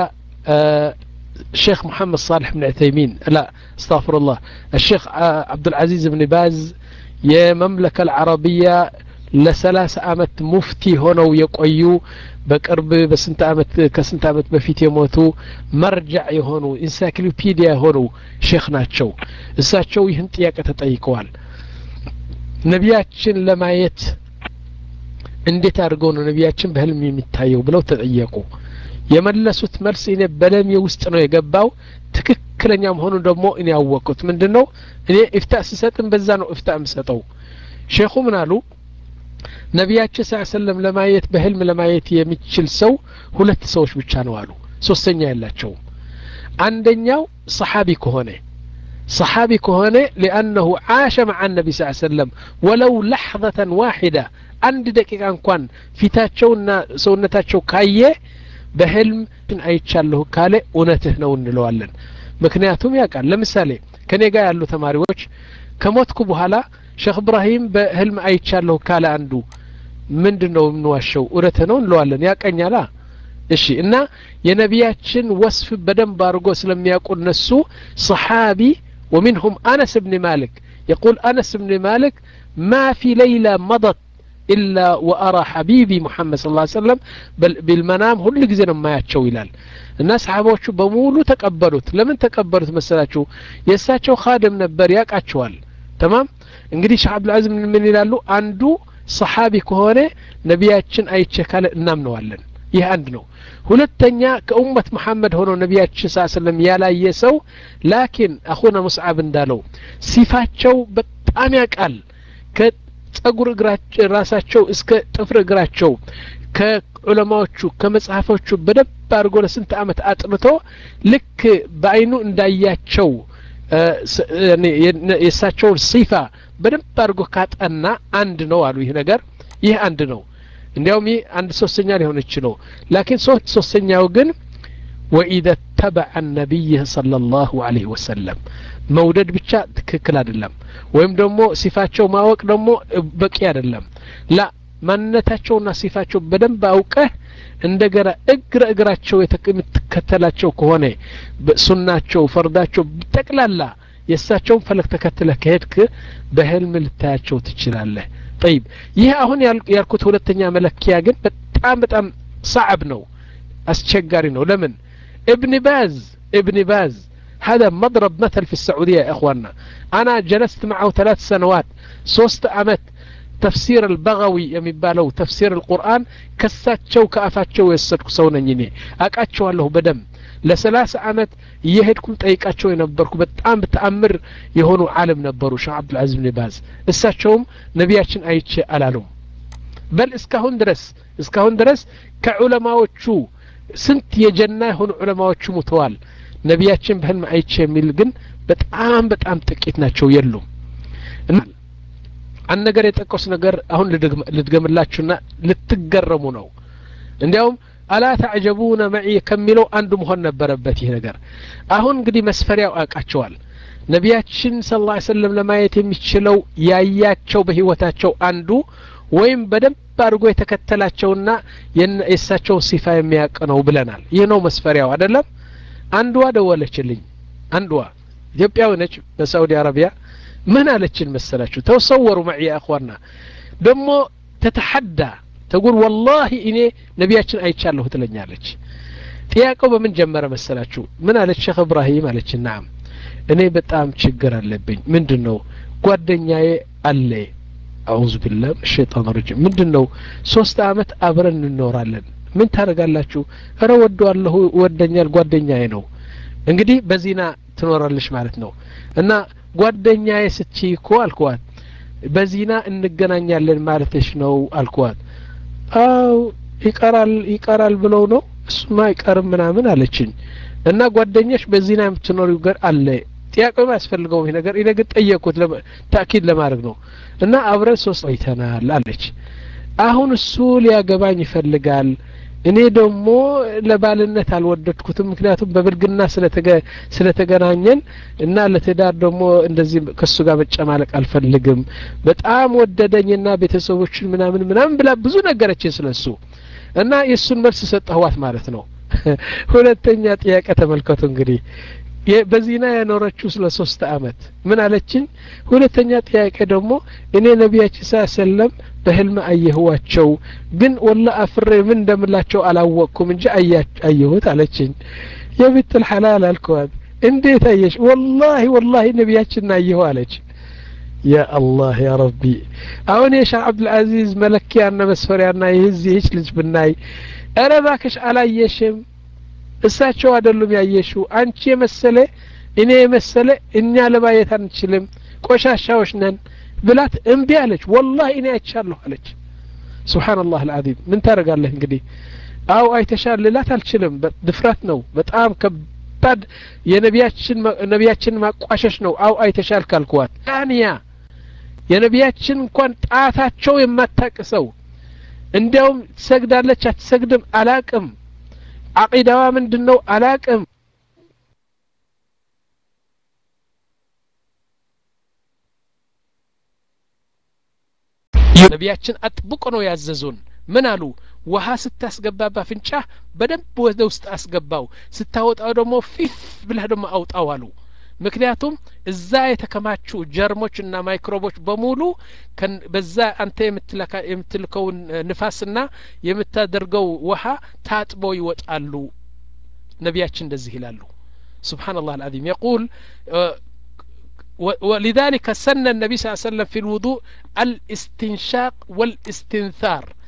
الشيخ محمد صالح بن عثيمين لا استغفر الله الشيخ عبد العزيز بن باز يا مملكة العربية لثلاث عامات مفتي هنا ويقعيو بقرب بسنت عامات كسنت عامات بفيت يموتو مرجع يهونو انسايكلوبيديا هونو شيخ ناتشو الساتشو يهن ጥያቄ ተጠይቀዋል ነቢያችን ለማየት እንዴት አድርገው ነው ነቢያችን በህልም የሚታየው ብለው ተጠየቁ የመለሱት መልስ እኔ በለሚ ውስጥ ነው የገባው ትክክለኛ መሆኑ ደግሞ እኔ ያወቅኩት ምንድነው እኔ ኢፍታእ ሲሰጥም በዛ ነው ኢፍታእ መስጠው ሼኹ ምን አሉ ነቢያችን ሰለላሁ ዐለይሂ ወሰለም ለማየት በህልም ለማየት የሚችል ሰው ሁለት ሰዎች ብቻ ነው አሉ ሶስተኛ ያላቸው አንደኛው ሰሃቢ ከሆነ صحابي كهانة لأنه عاش مع النبي صلى الله عليه وسلم ولو لحظة واحدة عند دقيقة كان في تاتشونا سونا تاتشو كاية بهلم أيتشاله كاله ونته نون لوالن مكنياتهم يا كان لمثالي كان يجي قال له تماريوش كموت كبهلا شيخ إبراهيم بهلم أيتشاله كاله عنده من دنو من واشو ونته نون لوالن يا كان يلا إشي إننا ينبياتشن وصف بدن بارغوس لم يكن نسو صحابي ومنهم أنس بن مالك يقول أنس بن مالك ما في ليلة مضت إلا وأرى حبيبي محمد صلى الله عليه وسلم بل بالمنام هو اللي جزنا ما يتشو إلال الناس حبوشوا بمولو تقبلت لمن تقبلت مسألة يساتشو خادم نبر ياك أتشوال تمام انقدي شعب العزم من يلالو عنده صحابي كهونة نبياتشن أي تشكال نام نوالن ይህ አንድ ነው ሁለተኛ ከኡመት መሐመድ ሆኖ ነብያችን ሰለላሁ ዐለይሂ ወሰለም ያላየሰው ላኪን አኹና ሙስዓብ እንዳለው ሲፋቸው በጣም ያቃል ከጸጉር እግራቸው ራሳቸው እስከ ጥፍር እግራቸው ከዑለማዎቹ ከመጽሐፎቹ በደብ አድርጎ ለስንት አመት አጥንቶ ልክ በአይኑ እንዳያቸው የሳቸው ሲፋ በደብ አድርጎ ካጠና አንድ ነው አሉ ይህ ነገር ይህ አንድ ነው እንዲያውም አንድ ሶስተኛ ሊሆን ይችላል ላኪን ሶስት ሶስተኛው ግን واذا تبع النبي صلى الله عليه وسلم መውደድ ብቻ ትክክል አይደለም ወይም ደግሞ ሲፋቸው ማወቅ ደግሞ በቂ አይደለም ላ ማንነታቸውና ሲፋቸው በደንብ አውቀህ እንደገና እግረ እግራቸው የተከተላቸው ከሆነ ሱናቸው ፈርዳቸው ጠቅላላ የሳቸውን ፈለክ ተከትለ ከሄድክ በህልም ልታያቸው ትችላለህ طيب ይሄ አሁን ያልኩት ሁለተኛ መለኪያ ግን በጣም በጣም صعب ነው አስቸጋሪ ነው ለምን ابن باز ابن باز هذا مضرب مثل في السعودية يا اخواننا انا جلست معه ثلاث سنوات ሶስት አመት تفسير البغوي የሚባለው تفسير القرآن ከሳቸው ከአፋቸው የሰድኩ ሰው ነኝ እኔ አቃቸዋለሁ በደም ለሰላሳ አመት ይሄድኩን ጠይቃቸው የነበርኩ በጣም በተአምር የሆኑ ዓለም ነበሩ ሼህ አብዱል አዚዝ ብን ባዝ እሳቸውም ነቢያችን አይቼ አላሉም በል እስካሁን ድረስ እስካሁን ድረስ ከዑለማዎቹ ስንት የጀና የሆኑ ዑለማዎቹ ሙተዋል ነቢያችን በህልም አይቼ የሚል ግን በጣም በጣም ጥቂት ናቸው የሉም አንድ ነገር የጠቀስ ነገር አሁን ልድገምላችሁና ልትገረሙ ነው እንዲያውም ألا تعجبون معي كملوا عندهم هون نبربت ይሄ ነገር አሁን እንግዲህ መስፈሪያው አቃቸዋል ነቢያችን ሰለላሁ ዐለይሂ ወሰለም ለማየት የሚችለው ያያቸው በህይወታቸው አንዱ ወይም በደንብ አድርጎ የተከተላቸውና የእሳቸው ሲፋ የሚያውቅ ነው ብለናል። ይህ ነው መስፈሪያው አይደለም። አንዷ ደወለችልኝ። አንዷ ኢትዮጵያዊ ነች በሳዑዲ አረቢያ። ምን አለችን መሰላችሁ? ተወሰወሩ معي يا اخوانا ደሞ ተተሐዳ تقول والله እኔ ነቢያችን አይቻለሁ ትለኛለች። ጥያቄው በምን ጀመረ መሰላችሁ? ምን አለች? ሼክ ኢብራሂም አለች። نعم እኔ በጣም ችግር አለብኝ። ምንድነው? ጓደኛዬ አለ አዑዙ ቢላህ ሸይጣን ረጅም። ምንድነው? ሶስት አመት አብረን እንኖራለን። ምን ታረጋላችሁ? እረ ወደዋለሁ ወደኛል ጓደኛዬ ነው። እንግዲህ በዚና ትኖራለች ማለት ነው። እና ጓደኛዬ ስትይኮ አልኳት በዚና እንገናኛለን ማለትሽ ነው አልኳት። አው ይቀራል ይቀራል ብለው ነው እሱማ ይቀርም ምናምን አለችኝ። እና ጓደኛሽ በዚና የምትኖሪው ጋር አለ ጥያቄው ያስፈልገው ይሄ ነገር ይነገ ጠየቁት ለታኪድ ለማድረግ ነው። እና አብረን ሶስት አይተናል አለች። አሁን እሱ ሊያገባኝ ይፈልጋል። እኔ ደግሞ ለባልነት አልወደድኩትም ምክንያቱም በብልግና ስለተገ ስለተገናኘን እና ለትዳር ደግሞ እንደዚህ ከሱ ጋር መጨማለቅ አልፈልግም። በጣም ወደደኝና ቤተሰቦችን ምናምን ምናምን ብላ ብዙ ነገረችን ስለሱ። እና የሱን መልስ ሰጠኋት ማለት ነው። ሁለተኛ ጥያቄ ተመልከቱ እንግዲህ በዚና ያኖረችው ስለ ሶስት አመት ምን አለችኝ? ሁለተኛ ጥያቄ ደግሞ እኔ ነቢያችን ሰለም በህልም አየሁዋቸው ግን ወላሂ አፍሬ ምን እንደምላቸው አላወቅኩም እንጂ አየሁት አለችኝ። የቢት الحلال አልኳት። እንዴት አየሽ? ወላሂ ወላሂ ነቢያችን አየሁ አለች። ያ አላህ ያ ረቢ አሁን የሻ አብዱል አዚዝ መለኪያና መስፈሪያና ይህዚህች ልጅ ብናይ ኧረ እባክሽ አላየሽም እሳቸው አይደሉም ያየሽው አንቺ የመሰለ እኔ የመሰለ እኛ ለማየት አንችልም ቆሻሻዎች ነን ብላት እምቢ አለች። ወላሂ እኔ አይቻለሁ አለች። ሱብሃንአላህ العظيم ምን ታረጋለህ እንግዲህ? አው አይተሻል ልላት አልችልም። ድፍረት ነው በጣም ከባድ የነቢያችን ነቢያችን ማቋሸሽ ነው። አው አይተሻል ካልኳት ታንያ የነቢያችን እንኳን ጣታቸው የማታቀሰው እንዲያውም ትሰግዳለች አትሰግድም አላቅም አቂዳዋ ምንድነው አላቅም። ነቢያችን አጥብቆ ነው ያዘዙን። ምን አሉ? ውሃ ስታስገባ ባፍንጫ በደንብ ወደ ውስጥ አስገባው ስታወጣው ደግሞ ፊፍ ብለህ ደግሞ አውጣው አሉ። ምክንያቱም እዛ የተከማቹ ጀርሞችና ማይክሮቦች በሙሉ በዛ አንተ የምትለካ የምትልከው ንፋስና የምታደርገው ውሃ ታጥቦ ይወጣሉ። ነቢያችን እንደዚህ ይላሉ። ሱብሃንአላህ العظيم يقول ولذلك سن النبي صلى الله عليه وسلم في الوضوء الاستنشاق والاستنثار